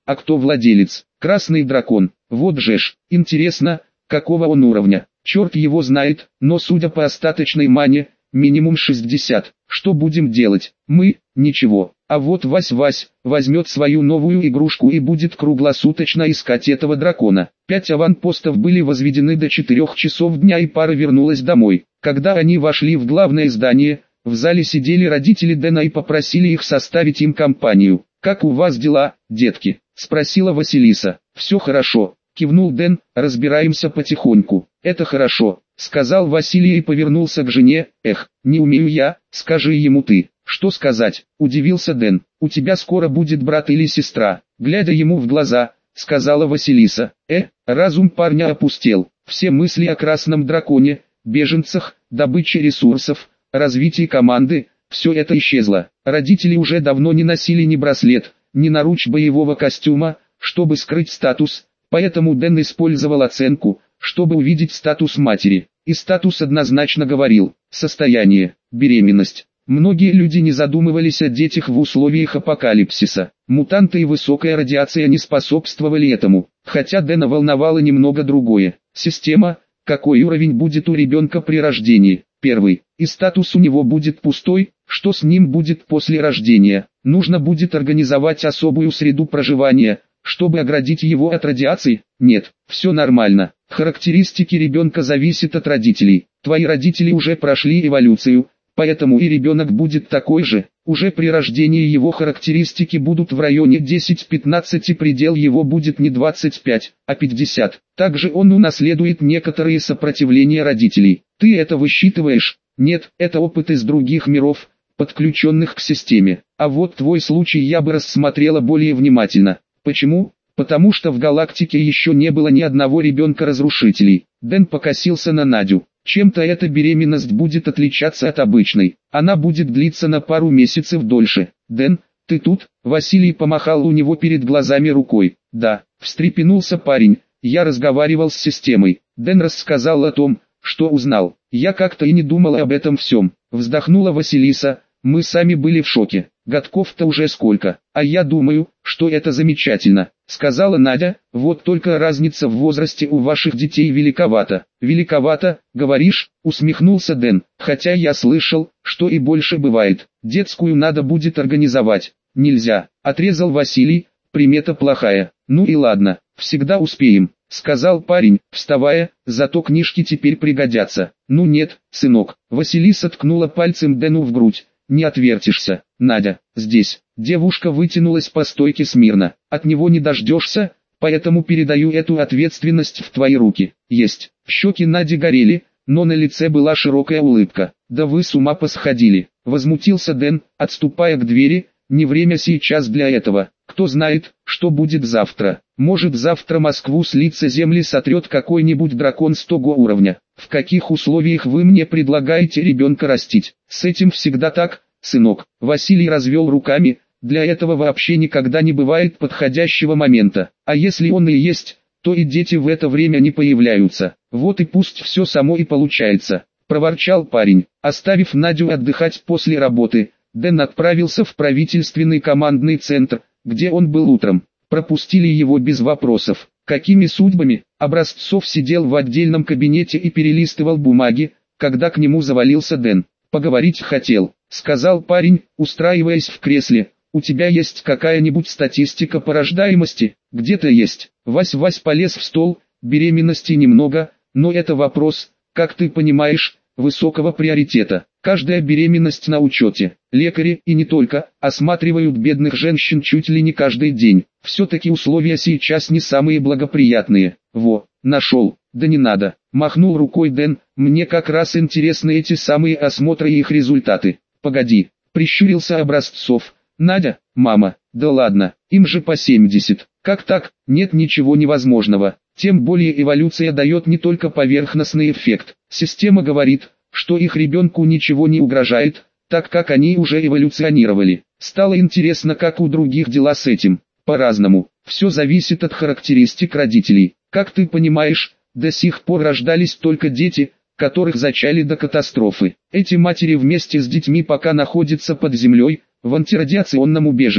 А кто владелец? Красный дракон. Вот же ж, интересно, какого он уровня? Черт его знает, но судя по остаточной мане, минимум 60. Что будем делать? Мы? Ничего. А вот Вась-Вась возьмет свою новую игрушку и будет круглосуточно искать этого дракона. 5 аванпостов были возведены до 4 часов дня, и пара вернулась домой. Когда они вошли в главное здание, в зале сидели родители Дэна и попросили их составить им компанию. «Как у вас дела, детки?» – спросила Василиса. «Все хорошо», – кивнул Дэн, – «разбираемся потихоньку». «Это хорошо», – сказал Василий и повернулся к жене. «Эх, не умею я, скажи ему ты». «Что сказать?» – удивился Дэн. «У тебя скоро будет брат или сестра?» Глядя ему в глаза, сказала Василиса. Разум парня опустел. Все мысли о красном драконе, беженцах, добыче ресурсов, развитии команды, все это исчезло. Родители уже давно не носили ни браслет, ни наруч боевого костюма, чтобы скрыть статус, поэтому Дэн использовал оценку, чтобы увидеть статус матери. И статус однозначно говорил: состояние, беременность. Многие люди не задумывались о детях в условиях апокалипсиса. Мутанты и высокая радиация не способствовали этому, хотя Дэна волновало немного другое. Система, какой уровень будет у ребенка при рождении? 1. И статус у него будет пустой, что с ним будет после рождения? Нужно будет организовать особую среду проживания, чтобы оградить его от радиации? Нет, все нормально. Характеристики ребенка зависят от родителей. Твои родители уже прошли эволюцию, поэтому и ребенок будет такой же. Уже при рождении его характеристики будут в районе 10-15, предел его будет не 25, а 50. Также он унаследует некоторые сопротивления родителей. Ты это высчитываешь? Нет, это опыт из других миров, подключенных к системе. А вот твой случай я бы рассмотрела более внимательно. Почему? Потому что в галактике еще не было ни одного ребенка-разрушителей. Дэн покосился на Надю. Чем-то эта беременность будет отличаться от обычной. Она будет длиться на пару месяцев дольше. Дэн, ты тут? Василий помахал у него перед глазами рукой. Да, встрепенулся парень. Я разговаривал с системой. Дэн рассказал о том, что узнал. Я как-то и не думала об этом всем. Вздохнула Василиса. Мы сами были в шоке. Годков-то уже сколько, а я думаю, что это замечательно, сказала Надя. Вот только разница в возрасте у ваших детей великовата. Великовато, говоришь? Усмехнулся Дэн. Хотя я слышал, что и больше бывает. Детскую надо будет организовать. Нельзя, отрезал Василий, примета плохая. Ну и ладно, всегда успеем, сказал парень, вставая, зато книжки теперь пригодятся. Ну нет, сынок, Василиса ткнула пальцем Дэну в грудь. Не отвертишься, Надя, здесь. Девушка вытянулась по стойке смирно. От него не дождешься, поэтому передаю эту ответственность в твои руки. Есть. Щеки Нади горели, но на лице была широкая улыбка. Да вы с ума посходили, возмутился Дэн, отступая к двери. Не время сейчас для этого. Кто знает, что будет завтра. Может, завтра Москву с лица земли сотрет какой-нибудь дракон 100 уровня. В каких условиях вы мне предлагаете ребенка растить? С этим всегда так, сынок. Василий развел руками. Для этого вообще никогда не бывает подходящего момента. А если он и есть, то и дети в это время не появляются. Вот и пусть все само и получается, проворчал парень. Оставив Надю отдыхать после работы, Дэн отправился в правительственный командный центр, где он был утром. Пропустили его без вопросов. Какими судьбами? Образцов сидел в отдельном кабинете и перелистывал бумаги, когда к нему завалился Дэн. «Поговорить хотел», — сказал парень, устраиваясь в кресле. «У тебя есть какая-нибудь статистика по рождаемости?» «Где-то есть». Вась полез в стол. «Беременности немного, но это вопрос, как ты понимаешь, высокого приоритета. Каждая беременность на учете. Лекари, и не только, осматривают бедных женщин чуть ли не каждый день. Все-таки условия сейчас не самые благоприятные». «Во, нашел». «Да не надо», махнул рукой Дэн, «мне как раз интересны эти самые осмотры и их результаты». «Погоди», прищурился Образцов. «Надя, мама, да ладно, им же по 70. Как так? Нет ничего невозможного. Тем более эволюция дает не только поверхностный эффект. Система говорит, что их ребенку ничего не угрожает, так как они уже эволюционировали. Стало интересно, как у других дела с этим. По-разному. Все зависит от характеристик родителей. Как ты понимаешь, до сих пор рождались только дети, которых зачали до катастрофы. Эти матери вместе с детьми пока находятся под землей, в антирадиационном убежище.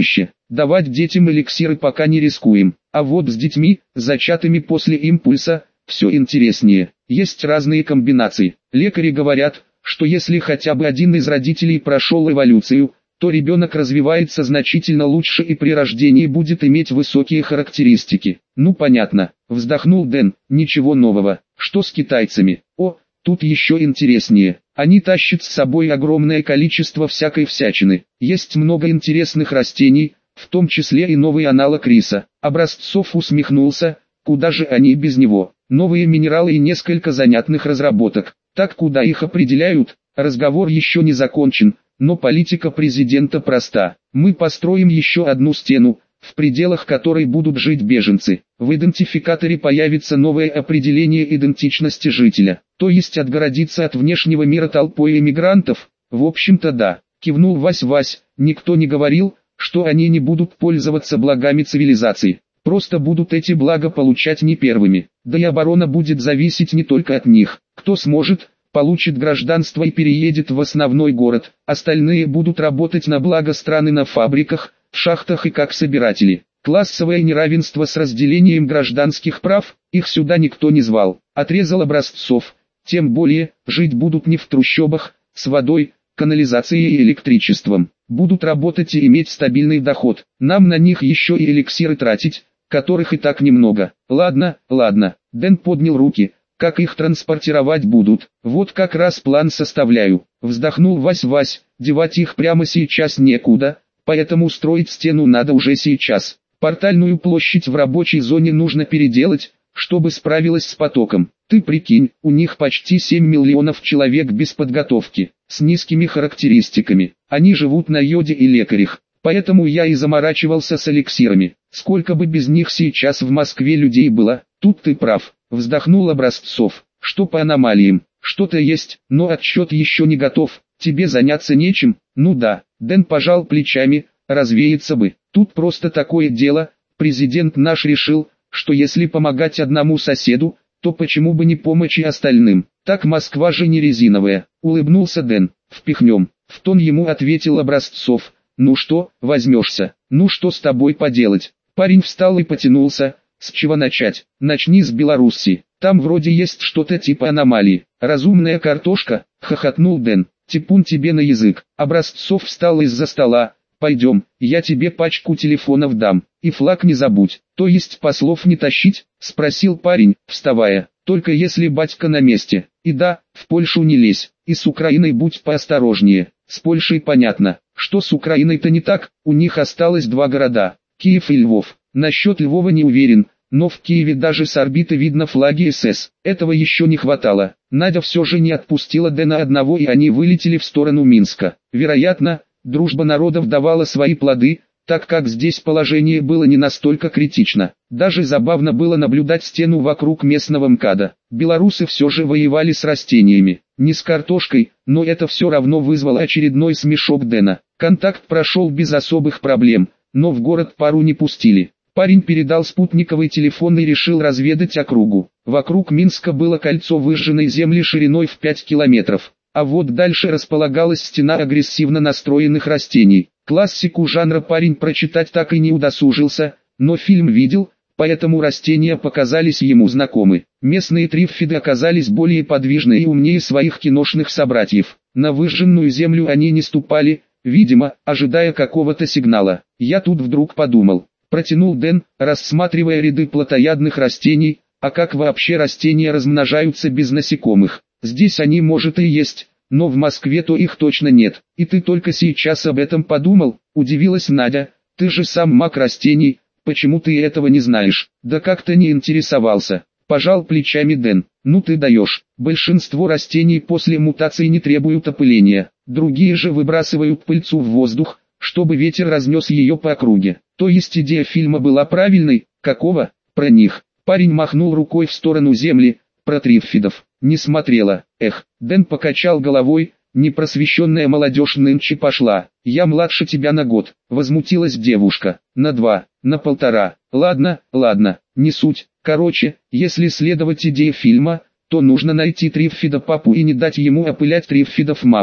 Давать детям эликсиры пока не рискуем. А вот с детьми, зачатыми после импульса, все интереснее. Есть разные комбинации. Лекари говорят, что если хотя бы один из родителей прошел эволюцию, то ребенок развивается значительно лучше и при рождении будет иметь высокие характеристики. Ну понятно, вздохнул Дэн, ничего нового. Что с китайцами? О, тут еще интереснее. Они тащат с собой огромное количество всякой всячины. Есть много интересных растений, в том числе и новый аналог риса. Образцов усмехнулся, куда же они без него. Новые минералы и несколько занятных разработок. Так куда их определяют, разговор еще не закончен, но политика президента проста. Мы построим еще одну стену, в пределах которой будут жить беженцы. В идентификаторе появится новое определение идентичности жителя, то есть отгородиться от внешнего мира толпой эмигрантов. В общем-то да, кивнул Вась, никто не говорил, что они не будут пользоваться благами цивилизации. Просто будут эти блага получать не первыми, да и оборона будет зависеть не только от них. Кто сможет, получит гражданство и переедет в основной город, остальные будут работать на благо страны на фабриках, в шахтах и как собиратели. Классовое неравенство с разделением гражданских прав, их сюда никто не звал, отрезал Образцов. Тем более, жить будут не в трущобах, с водой, канализацией и электричеством. Будут работать и иметь стабильный доход. Нам на них еще и эликсиры тратить, которых и так немного. Ладно, Дэн поднял руки, как их транспортировать будут, вот как раз план составляю. Вздохнул Вась, девать их прямо сейчас некуда, поэтому строить стену надо уже сейчас. Портальную площадь в рабочей зоне нужно переделать, чтобы справилась с потоком. Ты прикинь, у них почти 7 миллионов человек без подготовки, с низкими характеристиками. Они живут на йоде и лекарях. Поэтому я и заморачивался с эликсирами. Сколько бы без них сейчас в Москве людей было, тут ты прав. Вздохнул Образцов. Что по аномалиям? Что-то есть, но отчет еще не готов. Тебе заняться нечем? Ну да. Дэн пожал плечами, развеяться бы. Тут просто такое дело. Президент наш решил, что если помогать одному соседу, то почему бы не помочь и остальным? Так Москва же не резиновая. Улыбнулся Дэн. Впихнем. В тон ему ответил Образцов. Ну что, возьмешься? Ну что с тобой поделать? Парень встал и потянулся. С чего начать? Начни с Белоруссии. Там вроде есть что-то типа аномалии. Разумная картошка, хохотнул Дэн. Типун тебе на язык. Образцов встал из-за стола. Пойдем, я тебе пачку телефонов дам. И флаг не забудь. То есть послов не тащить? Спросил парень, вставая. Только если батька на месте. И да, в Польшу не лезь. И с Украиной будь поосторожнее. С Польшей понятно. Что с Украиной-то не так? У них осталось 2 города. Киев и Львов. Насчет Львова не уверен, но в Киеве даже с орбиты видно флаги СС. Этого еще не хватало. Надя все же не отпустила Дэна одного, и они вылетели в сторону Минска. Вероятно, дружба народов давала свои плоды, так как здесь положение было не настолько критично. Даже забавно было наблюдать стену вокруг местного МКАДа. Белорусы все же воевали с растениями, не с картошкой, но это все равно вызвало очередной смешок Дэна. Контакт прошел без особых проблем, но в город пару не пустили. Парень передал спутниковый телефон и решил разведать округу. Вокруг Минска было кольцо выжженной земли шириной в 5 километров, а вот дальше располагалась стена агрессивно настроенных растений. Классику жанра парень прочитать так и не удосужился, но фильм видел, поэтому растения показались ему знакомы. Местные триффиды оказались более подвижны и умнее своих киношных собратьев. На выжженную землю они не ступали, видимо, ожидая какого-то сигнала. Я тут вдруг подумал, протянул Дэн, рассматривая ряды плотоядных растений, а как вообще растения размножаются без насекомых? Здесь они, может, и есть, но в Москве то их точно нет. И ты только сейчас об этом подумал? Удивилась Надя. Ты же сам маг растений, почему ты этого не знаешь? Да как-то не интересовался. Пожал плечами Дэн. Ну ты даешь. Большинство растений после мутации не требуют опыления. Другие же выбрасывают пыльцу в воздух, чтобы ветер разнес ее по округе. То есть идея фильма была правильной? Какого? Про них. Парень махнул рукой в сторону земли. Про триффидов. Не смотрела. Эх, Дэн покачал головой. Непросвещенная молодежь нынче пошла. Я младше тебя на год. Возмутилась девушка. На 2, на 1,5. Ладно, не суть. Короче, если следовать идее фильма, то нужно найти триффида папу и не дать ему опылять триффидов мам.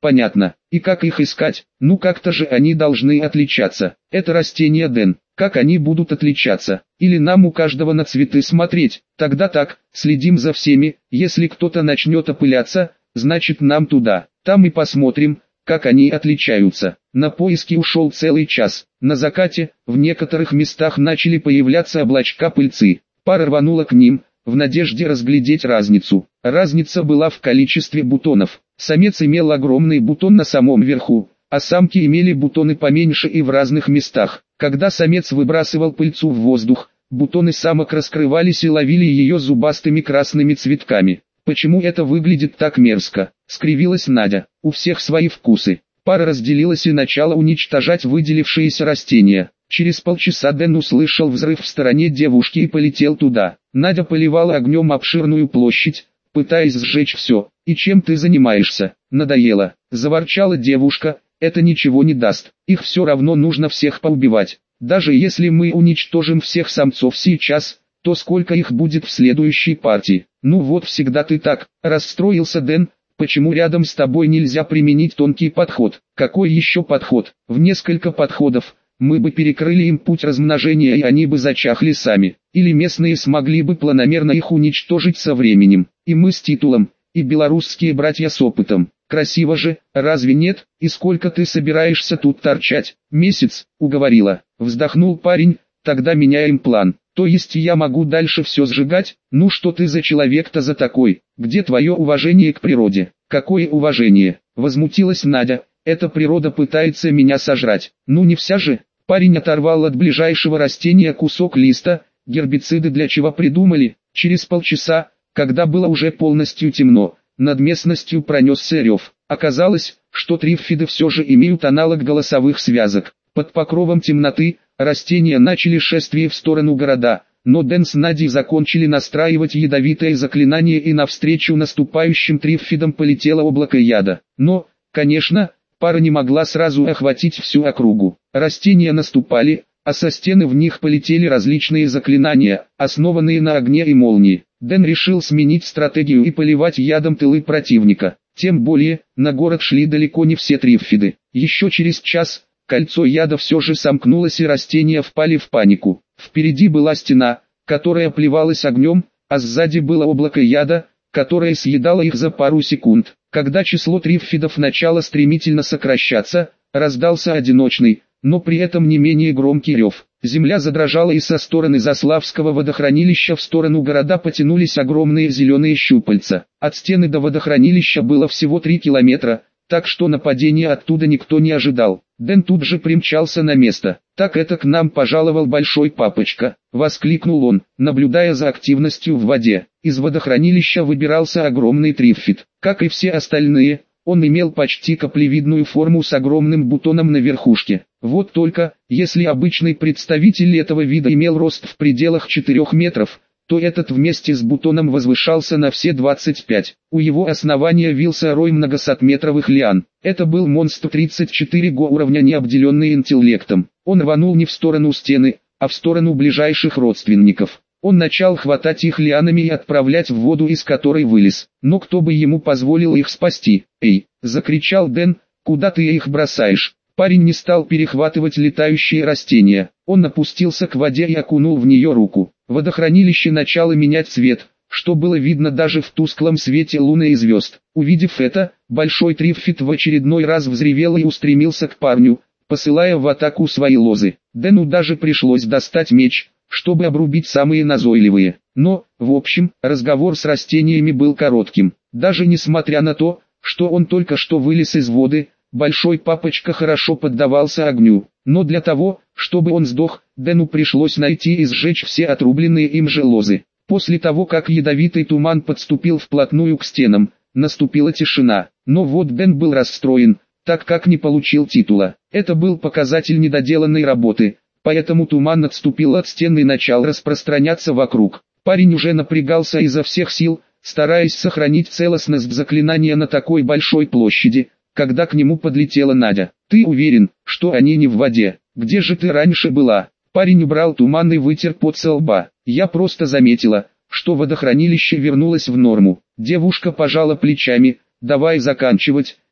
Понятно. И как их искать? Ну как-то же они должны отличаться. Это растения, Дэн. Как они будут отличаться? Или нам у каждого на цветы смотреть? Тогда так, следим за всеми. Если кто-то начнет опыляться, значит нам туда. Там и посмотрим, как они отличаются. На поиски ушел целый час. На закате, в некоторых местах начали появляться облачка пыльцы. Пара рванула к ним, в надежде разглядеть разницу. Разница была в количестве бутонов. Самец имел огромный бутон на самом верху, а самки имели бутоны поменьше и в разных местах. Когда самец выбрасывал пыльцу в воздух, бутоны самок раскрывались и ловили ее зубастыми красными цветками. «Почему это выглядит так мерзко?» — скривилась Надя. «У всех свои вкусы». Пара разделилась и начала уничтожать выделившиеся растения. Через полчаса Дэн услышал взрыв в стороне девушки и полетел туда. Надя поливала огнем обширную площадь, пытаясь сжечь все. «И чем ты занимаешься? Надоело», — заворчала девушка. «Это ничего не даст, их все равно нужно всех поубивать. Даже если мы уничтожим всех самцов сейчас, то сколько их будет в следующей партии?» «Ну вот всегда ты так», — расстроился Дэн. «Почему рядом с тобой нельзя применить тонкий подход?» «Какой еще подход?» «В несколько подходов. Мы бы перекрыли им путь размножения и они бы зачахли сами. Или местные смогли бы планомерно их уничтожить со временем. И мы с титулом, и белорусские братья с опытом. Красиво же, разве нет? И сколько ты собираешься тут торчать?» «Месяц», — уговорила. Вздохнул парень. «Тогда меняем план. То есть я могу дальше все сжигать? Ну что ты за человек-то за такой? Где твое уважение к природе?» «Какое уважение?» — возмутилась Надя. «Эта природа пытается меня сожрать. Ну не вся же». Парень оторвал от ближайшего растения кусок листа. «Гербициды для чего придумали?» Через полчаса, когда было уже полностью темно, над местностью пронесся рев. Оказалось, что триффиды все же имеют аналог голосовых связок. Под покровом темноты, растения начали шествие в сторону города, но Дэн с Надей закончили настраивать ядовитое заклинание и навстречу наступающим триффидам полетело облако яда. Но, конечно, пара не могла сразу охватить всю округу. Растения наступали, а со стены в них полетели различные заклинания, основанные на огне и молнии. Дэн решил сменить стратегию и поливать ядом тылы противника. Тем более, на город шли далеко не все триффиды. Еще через час, кольцо яда все же сомкнулось и растения впали в панику. Впереди была стена, которая плевалась огнем, а сзади было облако яда, которое съедало их за пару секунд. Когда число триффидов начало стремительно сокращаться, раздался одиночный, но при этом не менее громкий рев. Земля задрожала и со стороны Заславского водохранилища в сторону города потянулись огромные зеленые щупальца. От стены до водохранилища было всего 3 километра, так что нападения оттуда никто не ожидал. Дэн тут же примчался на место. «Так это к нам пожаловал большой папочка», — воскликнул он, наблюдая за активностью в воде. Из водохранилища выбирался огромный триффид. Как и все остальные, он имел почти каплевидную форму с огромным бутоном на верхушке. Вот только, если обычный представитель этого вида имел рост в пределах 4 метров, то этот вместе с бутоном возвышался на все 25. У его основания вился рой многосотметровых лиан. Это был монстр 34 уровня, не обделенный интеллектом. Он рванул не в сторону стены, а в сторону ближайших родственников. Он начал хватать их лианами и отправлять в воду, из которой вылез. Но кто бы ему позволил их спасти? «Эй!» — закричал Дэн, «куда ты их бросаешь?» Парень не стал перехватывать летающие растения. Он опустился к воде и окунул в нее руку. Водохранилище начало менять цвет, что было видно даже в тусклом свете луны и звезд. Увидев это, большой триффид в очередной раз взревел и устремился к парню, посылая в атаку свои лозы. Дэну даже пришлось достать меч, чтобы обрубить самые назойливые. Но, в общем, разговор с растениями был коротким. Даже несмотря на то, что он только что вылез из воды, большой папочка хорошо поддавался огню. Но для того, чтобы он сдох, Дэну пришлось найти и сжечь все отрубленные им же лозы. После того, как ядовитый туман подступил вплотную к стенам, наступила тишина. Но вот Дэн был расстроен, так как не получил титула. Это был показатель недоделанной работы, поэтому туман отступил от стен и начал распространяться вокруг. Парень уже напрягался изо всех сил, стараясь сохранить целостность заклинания на такой большой площади, когда к нему подлетела Надя. «Ты уверен, что они не в воде? Где же ты раньше была?» Парень убрал туман и вытер пот со лба. «Я просто заметила, что водохранилище вернулось в норму». Девушка пожала плечами. «Давай заканчивать,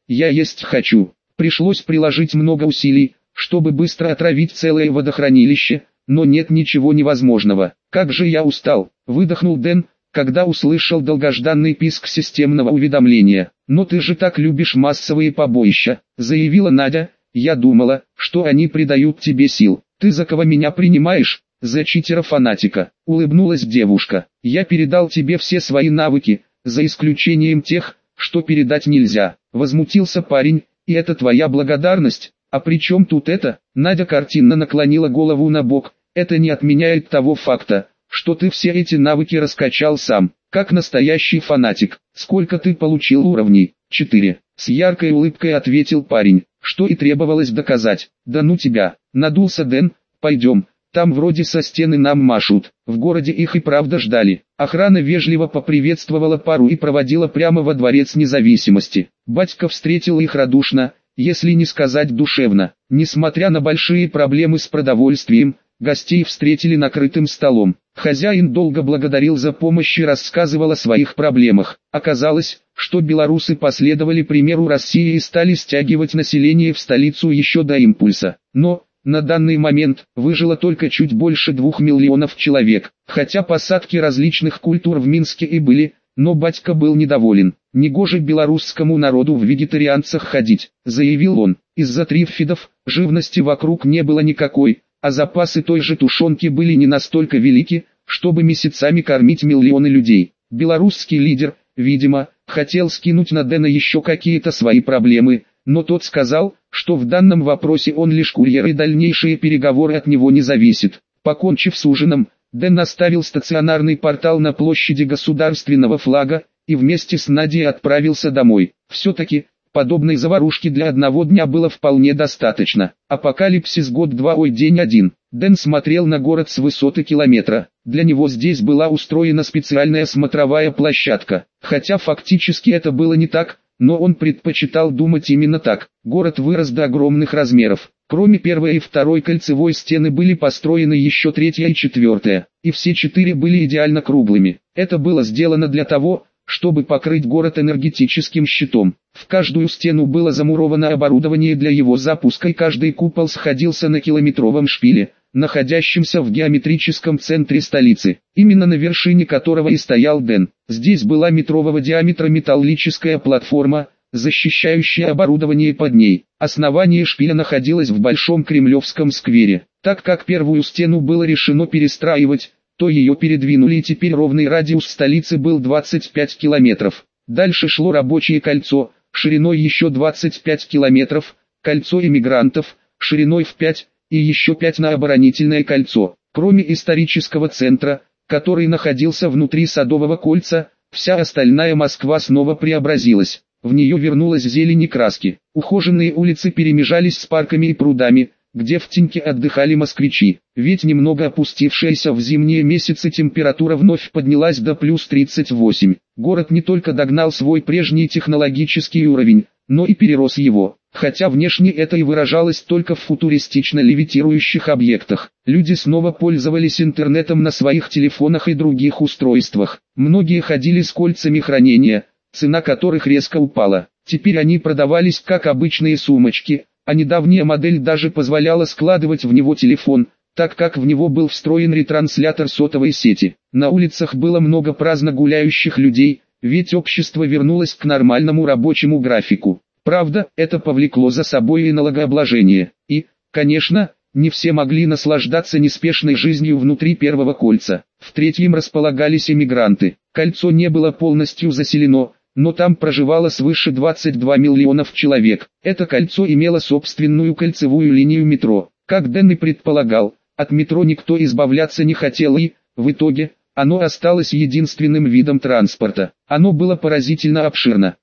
я есть хочу. Пришлось приложить много усилий, чтобы быстро отравить целое водохранилище, но нет ничего невозможного. Как же я устал, выдохнул Дэн, когда услышал долгожданный писк системного уведомления. «Но ты же так любишь массовые побоища», — заявила Надя. «Я думала, что они придают тебе сил. Ты за кого меня принимаешь? За читера-фанатика», — улыбнулась девушка. «Я передал тебе все свои навыки, за исключением тех, что передать нельзя», — возмутился парень. «И это твоя благодарность? А при чем тут это?» Надя картинно наклонила голову на бок. «Это не отменяет того факта, что ты все эти навыки раскачал сам, как настоящий фанатик. Сколько ты получил уровней?» 4. С яркой улыбкой ответил парень, что и требовалось доказать. «Да ну тебя», надулся Дэн. «Пойдем, там вроде со стены нам машут». В городе их и правда ждали. Охрана вежливо поприветствовала пару и проводила прямо во дворец независимости. Батька встретил их радушно, если не сказать душевно. Несмотря на большие проблемы с продовольствием, гостей встретили накрытым столом. Хозяин долго благодарил за помощь и рассказывал о своих проблемах. Оказалось, что белорусы последовали примеру России и стали стягивать население в столицу еще до импульса. Но, на данный момент, выжило только чуть больше 2 миллионов человек. Хотя посадки различных культур в Минске и были, но батька был недоволен. «Негоже белорусскому народу в вегетарианцах ходить», — заявил он. Из-за трифидов, живности вокруг не было никакой, а запасы той же тушенки были не настолько велики, чтобы месяцами кормить миллионы людей. Белорусский лидер, видимо, хотел скинуть на Дэна еще какие-то свои проблемы, но тот сказал, что в данном вопросе он лишь курьер и дальнейшие переговоры от него не зависят. Покончив с ужином, Дэн оставил стационарный портал на площади Государственного флага и вместе с Надей отправился домой. Все-таки, подобной заварушки для одного дня было вполне достаточно. Апокалипсис год-два, ой, день один. Дэн смотрел на город с высоты километра. Для него здесь была устроена специальная смотровая площадка. Хотя фактически это было не так, но он предпочитал думать именно так. Город вырос до огромных размеров. Кроме первой и второй кольцевой стены были построены еще третья и четвертая, и все 4 были идеально круглыми. Это было сделано для того, чтобы покрыть город энергетическим щитом. В каждую стену было замуровано оборудование для его запуска, и каждый купол сходился на километровом шпиле, находящемся в геометрическом центре столицы, именно на вершине которого и стоял Дэн. Здесь была метрового диаметра металлическая платформа, защищающая оборудование под ней. Основание шпиля находилось в Большом Кремлевском сквере. Так как первую стену было решено перестраивать, то ее передвинули, и теперь ровный радиус столицы был 25 километров. Дальше шло рабочее кольцо, шириной еще 25 километров, кольцо эмигрантов, шириной в 5, и еще 5 на оборонительное кольцо. Кроме исторического центра, который находился внутри Садового кольца, вся остальная Москва снова преобразилась. В нее вернулась зелень и краски. Ухоженные улицы перемежались с парками и прудами, где в теньке отдыхали москвичи. Ведь немного опустившаяся в зимние месяцы температура вновь поднялась до плюс 38. Город не только догнал свой прежний технологический уровень, но и перерос его. Хотя внешне это и выражалось только в футуристично левитирующих объектах. Люди снова пользовались интернетом на своих телефонах и других устройствах. Многие ходили с кольцами хранения, цена которых резко упала. Теперь они продавались как обычные сумочки, а недавняя модель даже позволяла складывать в него телефон, так как в него был встроен ретранслятор сотовой сети. На улицах было много праздно гуляющих людей, ведь общество вернулось к нормальному рабочему графику. Правда, это повлекло за собой и налогообложение. И, конечно, не все могли наслаждаться неспешной жизнью внутри первого кольца. В третьем располагались эмигранты. Кольцо не было полностью заселено, но там проживало свыше 22 миллионов человек. Это кольцо имело собственную кольцевую линию метро. Как Дэн и предполагал, от метро никто избавляться не хотел и, в итоге, оно осталось единственным видом транспорта. Оно было поразительно обширно.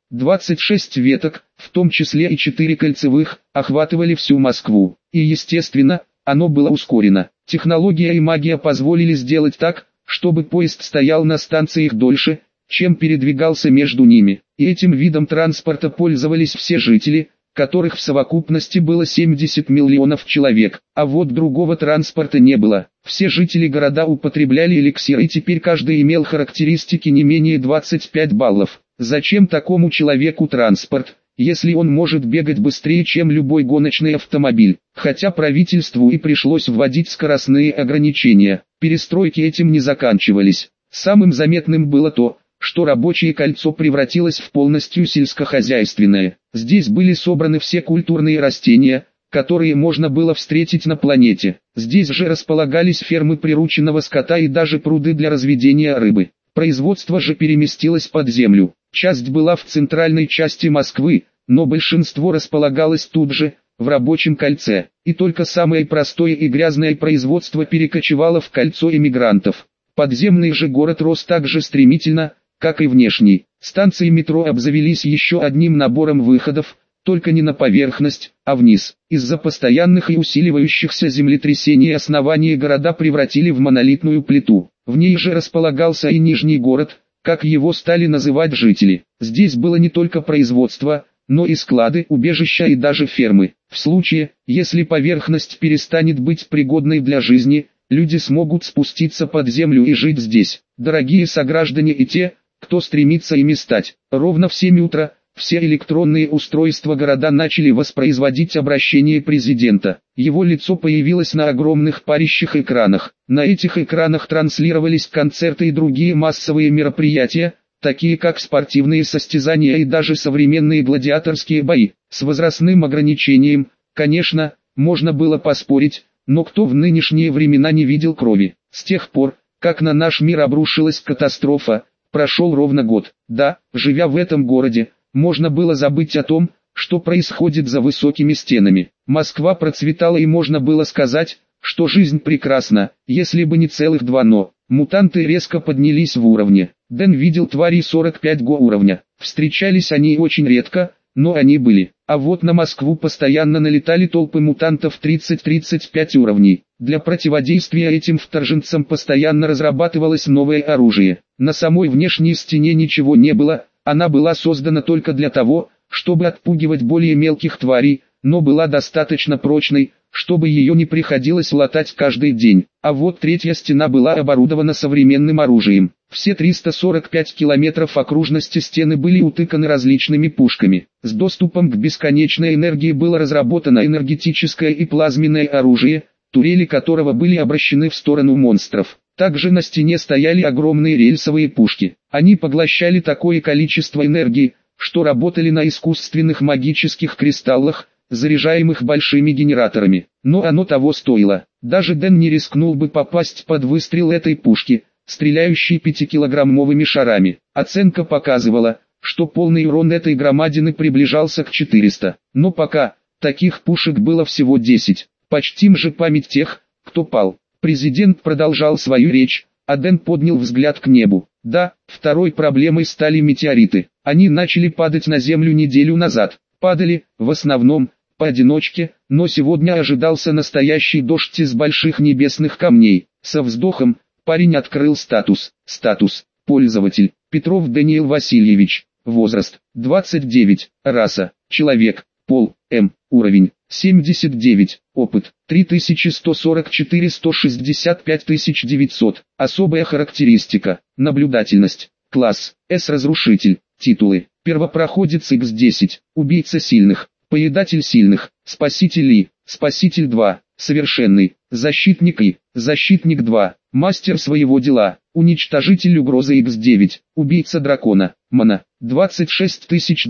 26 веток, в том числе и 4 кольцевых, охватывали всю Москву. И естественно, оно было ускорено. Технология и магия позволили сделать так, чтобы поезд стоял на станциях дольше, чем передвигался между ними. И этим видом транспорта пользовались все жители, которых в совокупности было 70 миллионов человек, а вот другого транспорта не было. Все жители города употребляли эликсир, и теперь каждый имел характеристики не менее 25 баллов. Зачем такому человеку транспорт, если он может бегать быстрее, чем любой гоночный автомобиль. Хотя правительству и пришлось вводить скоростные ограничения, перестройки этим не заканчивались. Самым заметным было то, что рабочее кольцо превратилось в полностью сельскохозяйственное. Здесь были собраны все культурные растения, которые можно было встретить на планете. Здесь же располагались фермы прирученного скота и даже пруды для разведения рыбы. Производство же переместилось под землю. Часть была в центральной части Москвы, но большинство располагалось тут же, в рабочем кольце. И только самое простое и грязное производство перекочевало в кольцо эмигрантов. Подземный же город рос так же стремительно, как и внешний. Станции метро обзавелись еще одним набором выходов, только не на поверхность, а вниз. Из-за постоянных и усиливающихся землетрясений основания города превратили в монолитную плиту. В ней же располагался и Нижний город, как его стали называть жители. Здесь было не только производство, но и склады, убежища и даже фермы. В случае, если поверхность перестанет быть пригодной для жизни, люди смогут спуститься под землю и жить здесь. Дорогие сограждане и те, кто стремится ими стать, ровно в 7 утра, все электронные устройства города начали воспроизводить обращение президента. Его лицо появилось на огромных парящих экранах. На этих экранах транслировались концерты и другие массовые мероприятия, такие как спортивные состязания и даже современные гладиаторские бои. С возрастным ограничением, конечно, можно было поспорить, но кто в нынешние времена не видел крови? С тех пор, как на наш мир обрушилась катастрофа, прошел ровно год. Да, живя в этом городе, можно было забыть о том, что происходит за высокими стенами. Москва процветала и можно было сказать, что жизнь прекрасна, если бы не целых два «но». Мутанты резко поднялись в уровне. Дэн видел тварей 45 уровня. Встречались они очень редко, но они были. А вот на Москву постоянно налетали толпы мутантов 30-35 уровней. Для противодействия этим вторженцам постоянно разрабатывалось новое оружие. На самой внешней стене ничего не было, она была создана только для того, чтобы отпугивать более мелких тварей, но была достаточно прочной, чтобы ее не приходилось латать каждый день. А вот третья стена была оборудована современным оружием. Все 345 километров окружности стены были утыканы различными пушками. С доступом к бесконечной энергии было разработано энергетическое и плазменное оружие, турели которого были обращены в сторону монстров. Также на стене стояли огромные рельсовые пушки. Они поглощали такое количество энергии, что работали на искусственных магических кристаллах, заряжаемых большими генераторами. Но оно того стоило. Даже Дэн не рискнул бы попасть под выстрел этой пушки, стреляющей 5-килограммовыми шарами. Оценка показывала, что полный урон этой громадины приближался к 400. Но пока, таких пушек было всего 10. Почтим же память тех, кто пал. Президент продолжал свою речь, а Дэн поднял взгляд к небу. Да, второй проблемой стали метеориты. Они начали падать на Землю неделю назад. Падали, в основном, поодиночке, но сегодня ожидался настоящий дождь из больших небесных камней. Со вздохом, парень открыл статус. Статус. Пользователь. Петров Даниил Васильевич. Возраст. 29. Раса. Человек. Пол. М. Уровень. 79. Опыт. 3144 165 900. Особая характеристика. Наблюдательность. Класс. С-разрушитель. Титулы. Первопроходец X10. Убийца сильных. Поедатель сильных. Спаситель И. Спаситель 2. Совершенный. Защитник И. Защитник 2. Мастер своего дела. Уничтожитель угрозы X9. Убийца дракона. Мана. 26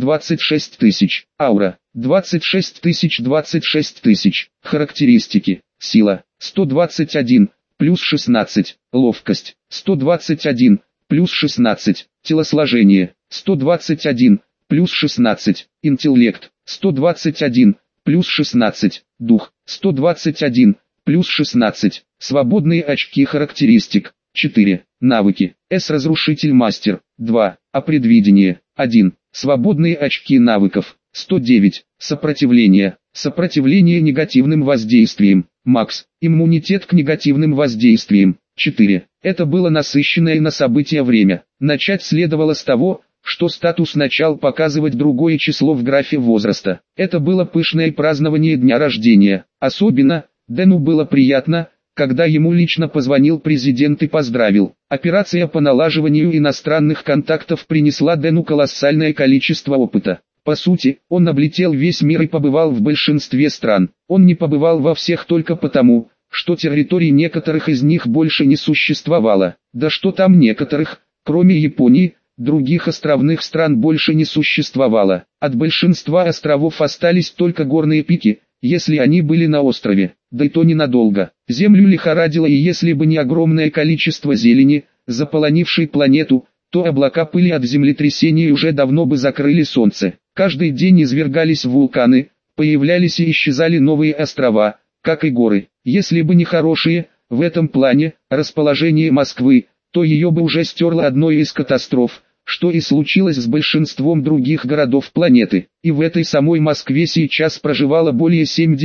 000. Аура. 26 000. Характеристики. Сила. 121. Плюс 16. Ловкость. 121. Плюс 16. Телосложение. 121. Плюс 16. Интеллект. 121. Плюс 16. Дух. 121. Плюс 16. Свободные очки характеристик. 4. Навыки. С-разрушитель мастер. 2. А предвидение. 1. Свободные очки навыков. 109. Сопротивление. Сопротивление негативным воздействиям. Макс. Иммунитет к негативным воздействиям. 4. Это было насыщенное на события время. Начать следовало с того, что статус начал показывать другое число в графе возраста. Это было пышное празднование дня рождения. Особенно, Дэну было приятно, когда ему лично позвонил президент и поздравил. Операция по налаживанию иностранных контактов принесла Дэну колоссальное количество опыта. По сути, он облетел весь мир и побывал в большинстве стран. Он не побывал во всех только потому, что территорий некоторых из них больше не существовало. Да что там некоторых, кроме Японии, других островных стран больше не существовало. От большинства островов остались только горные пики, если они были на острове, да и то ненадолго. Землю лихорадило, и если бы не огромное количество зелени, заполонившей планету, то облака пыли от землетрясений уже давно бы закрыли солнце. Каждый день извергались вулканы, появлялись и исчезали новые острова, как и горы. Если бы не хорошие, в этом плане, расположение Москвы, то ее бы уже стерло одной из катастроф, что и случилось с большинством других городов планеты. И в этой самой Москве сейчас проживало более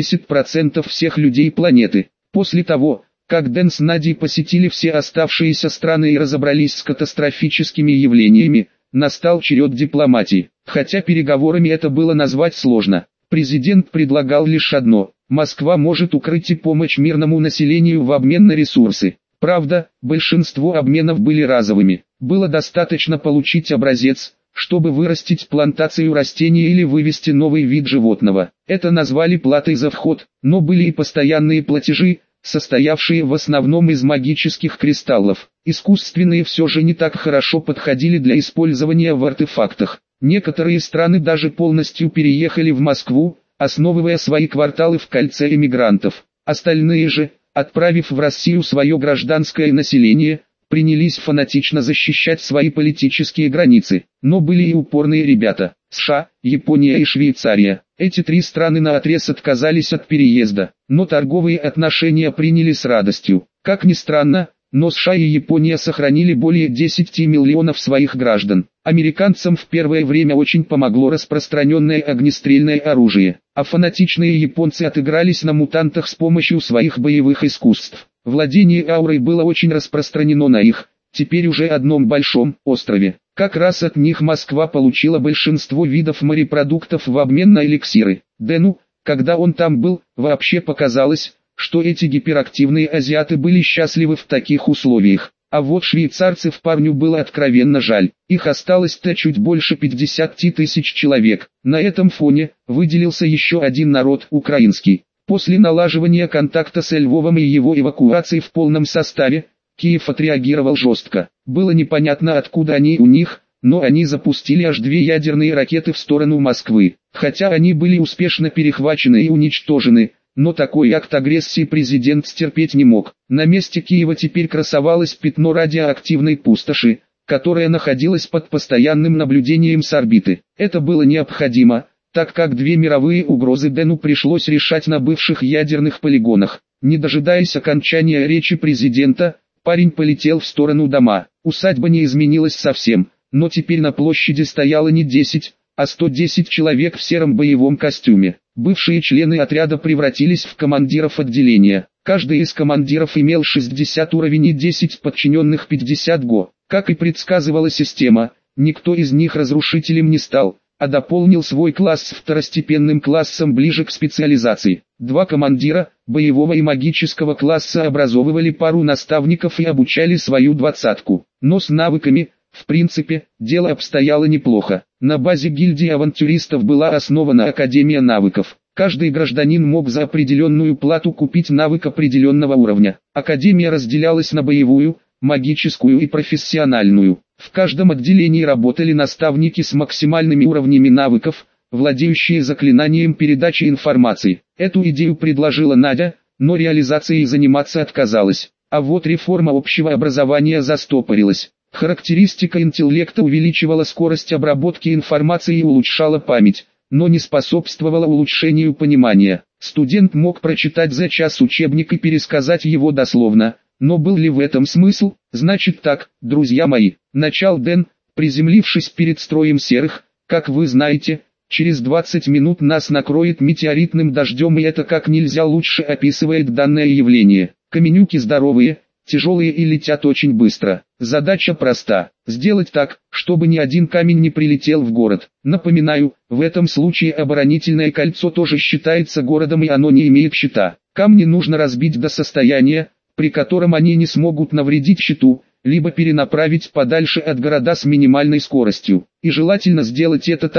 70% всех людей планеты. После того, как Дэн с Надей посетили все оставшиеся страны и разобрались с катастрофическими явлениями, настал черед дипломатии. Хотя переговорами это было назвать сложно. Президент предлагал лишь одно: Москва может укрыть и помочь мирному населению в обмен на ресурсы. Правда, большинство обменов были разовыми. Было достаточно получить образец, чтобы вырастить плантацию растений или вывести новый вид животного. Это назвали платой за вход, но были и постоянные платежи, состоявшие в основном из магических кристаллов. Искусственные все же не так хорошо подходили для использования в артефактах. Некоторые страны даже полностью переехали в Москву, основывая свои кварталы в кольце эмигрантов. Остальные же, отправив в Россию свое гражданское население, принялись фанатично защищать свои политические границы. Но были и упорные ребята: США, Япония и Швейцария. Эти три страны наотрез отказались от переезда, но торговые отношения приняли с радостью. Как ни странно, но США и Япония сохранили более 10 миллионов своих граждан. Американцам в первое время очень помогло распространенное огнестрельное оружие, а фанатичные японцы отыгрались на мутантах с помощью своих боевых искусств. Владение аурой было очень распространено на их, теперь уже одном большом, острове. Как раз от них Москва получила большинство видов морепродуктов в обмен на эликсиры. Дэну, когда он там был, вообще показалось, что эти гиперактивные азиаты были счастливы в таких условиях. А вот швейцарцев парню было откровенно жаль. Их осталось-то чуть больше 50 тысяч человек. На этом фоне выделился еще один народ, украинский. После налаживания контакта с Львовом и его эвакуации в полном составе, Киев отреагировал жестко. Было непонятно, откуда они у них, но они запустили аж 2 ядерные ракеты в сторону Москвы. Хотя они были успешно перехвачены и уничтожены, но такой акт агрессии президент стерпеть не мог. На месте Киева теперь красовалось пятно радиоактивной пустоши, которая находилась под постоянным наблюдением с орбиты. Это было необходимо, так как 2 мировые угрозы Дэну пришлось решать на бывших ядерных полигонах. Не дожидаясь окончания речи президента, парень полетел в сторону дома. Усадьба не изменилась совсем, но теперь на площади стояло не 10, а 110 человек в сером боевом костюме. Бывшие члены отряда превратились в командиров отделения. Каждый из командиров имел 60 уровень и 10 подчиненных 50 го. Как и предсказывала система, никто из них разрушителем не стал, а дополнил свой класс второстепенным классом ближе к специализации. 2 командира, боевого и магического класса, образовывали пару наставников и обучали свою 20-ку. Но с навыками, в принципе, дело обстояло неплохо. На базе гильдии авантюристов была основана Академия навыков. Каждый гражданин мог за определенную плату купить навык определенного уровня. Академия разделялась на боевую, магическую и профессиональную. В каждом отделении работали наставники с максимальными уровнями навыков, владеющие заклинанием передачи информации. Эту идею предложила Надя, но реализацией заниматься отказалась. А вот реформа общего образования застопорилась. Характеристика интеллекта увеличивала скорость обработки информации и улучшала память, но не способствовала улучшению понимания. Студент мог прочитать за час учебник и пересказать его дословно, но был ли в этом смысл? Значит так, друзья мои, начал Дэн, приземлившись перед строем серых: как вы знаете, через 20 минут нас накроет метеоритным дождем, и это как нельзя лучше описывает данное явление. Каменюки здоровые, тяжелые и летят очень быстро. Задача проста: сделать так, чтобы ни один камень не прилетел в город. Напоминаю, в этом случае оборонительное кольцо тоже считается городом, и оно не имеет щита. Камни нужно разбить до состояния, при котором они не смогут навредить щиту, либо перенаправить подальше от города с минимальной скоростью. И желательно сделать это так,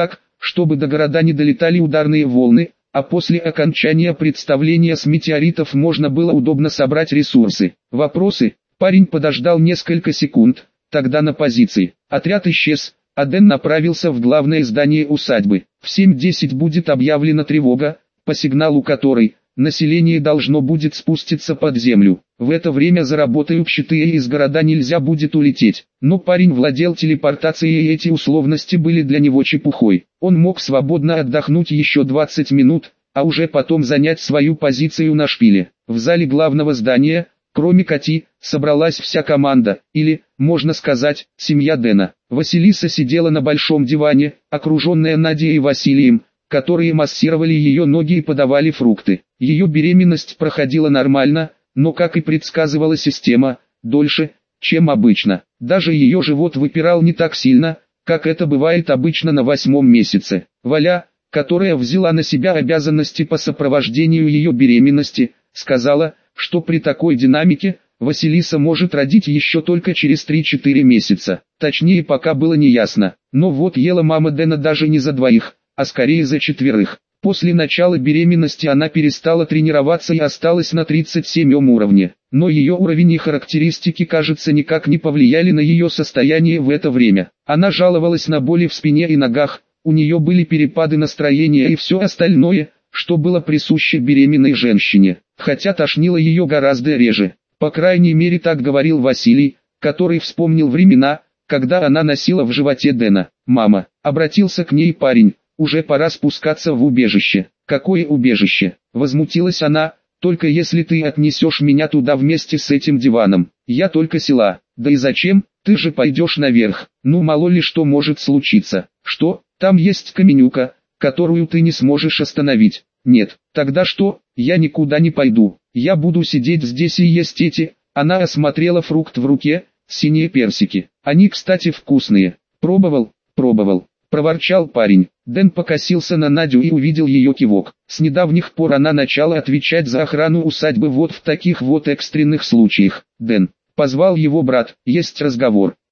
чтобы до города не долетали ударные волны, а после окончания представления с метеоритов можно было удобно собрать ресурсы. Вопросы? Парень подождал несколько секунд, тогда на позиции. Отряд исчез, а Дэн направился в главное здание усадьбы. В 7:10 будет объявлена тревога, по сигналу которой население должно будет спуститься под землю. В это время заработают щиты и из города нельзя будет улететь. Но парень владел телепортацией и эти условности были для него чепухой. Он мог свободно отдохнуть еще 20 минут, а уже потом занять свою позицию на шпиле. В зале главного здания, кроме Кати, собралась вся команда, или, можно сказать, семья Дэна. Василиса сидела на большом диване, окруженная Надей и Василием, которые массировали ее ноги и подавали фрукты. Ее беременность проходила нормально, но, как и предсказывала система, дольше, чем обычно. Даже ее живот выпирал не так сильно, как это бывает обычно на 8-м месяце. Валя, которая взяла на себя обязанности по сопровождению ее беременности, сказала, что при такой динамике Василиса может родить еще только через 3-4 месяца. Точнее пока было не ясно. Но вот ела мама Дэна даже не за двоих, а скорее за 4. После начала беременности она перестала тренироваться и осталась на 37-м уровне. Но ее уровень и характеристики, кажется, никак не повлияли на ее состояние в это время. Она жаловалась на боли в спине и ногах, у нее были перепады настроения и все остальное, что было присуще беременной женщине. Хотя тошнило ее гораздо реже. По крайней мере так говорил Василий, который вспомнил времена, когда она носила в животе Дэна. «Мама», — обратился к ней парень, — «уже пора спускаться в убежище». «Какое убежище?» — возмутилась она, — «только если ты отнесешь меня туда вместе с этим диваном. Я только села». «Да и зачем? Ты же пойдешь наверх. Ну мало ли что может случиться». «Что? Там есть каменюка, которую ты не сможешь остановить». «Нет, тогда что? Я никуда не пойду. Я буду сидеть здесь и есть эти». Она осмотрела фрукт в руке, синие персики. «Они, кстати, вкусные». «Пробовал, пробовал», — проворчал парень. Дэн покосился на Надю и увидел ее кивок. С недавних пор она начала отвечать за охрану усадьбы вот в таких вот экстренных случаях. «Дэн», — позвал его брат, — «есть разговор».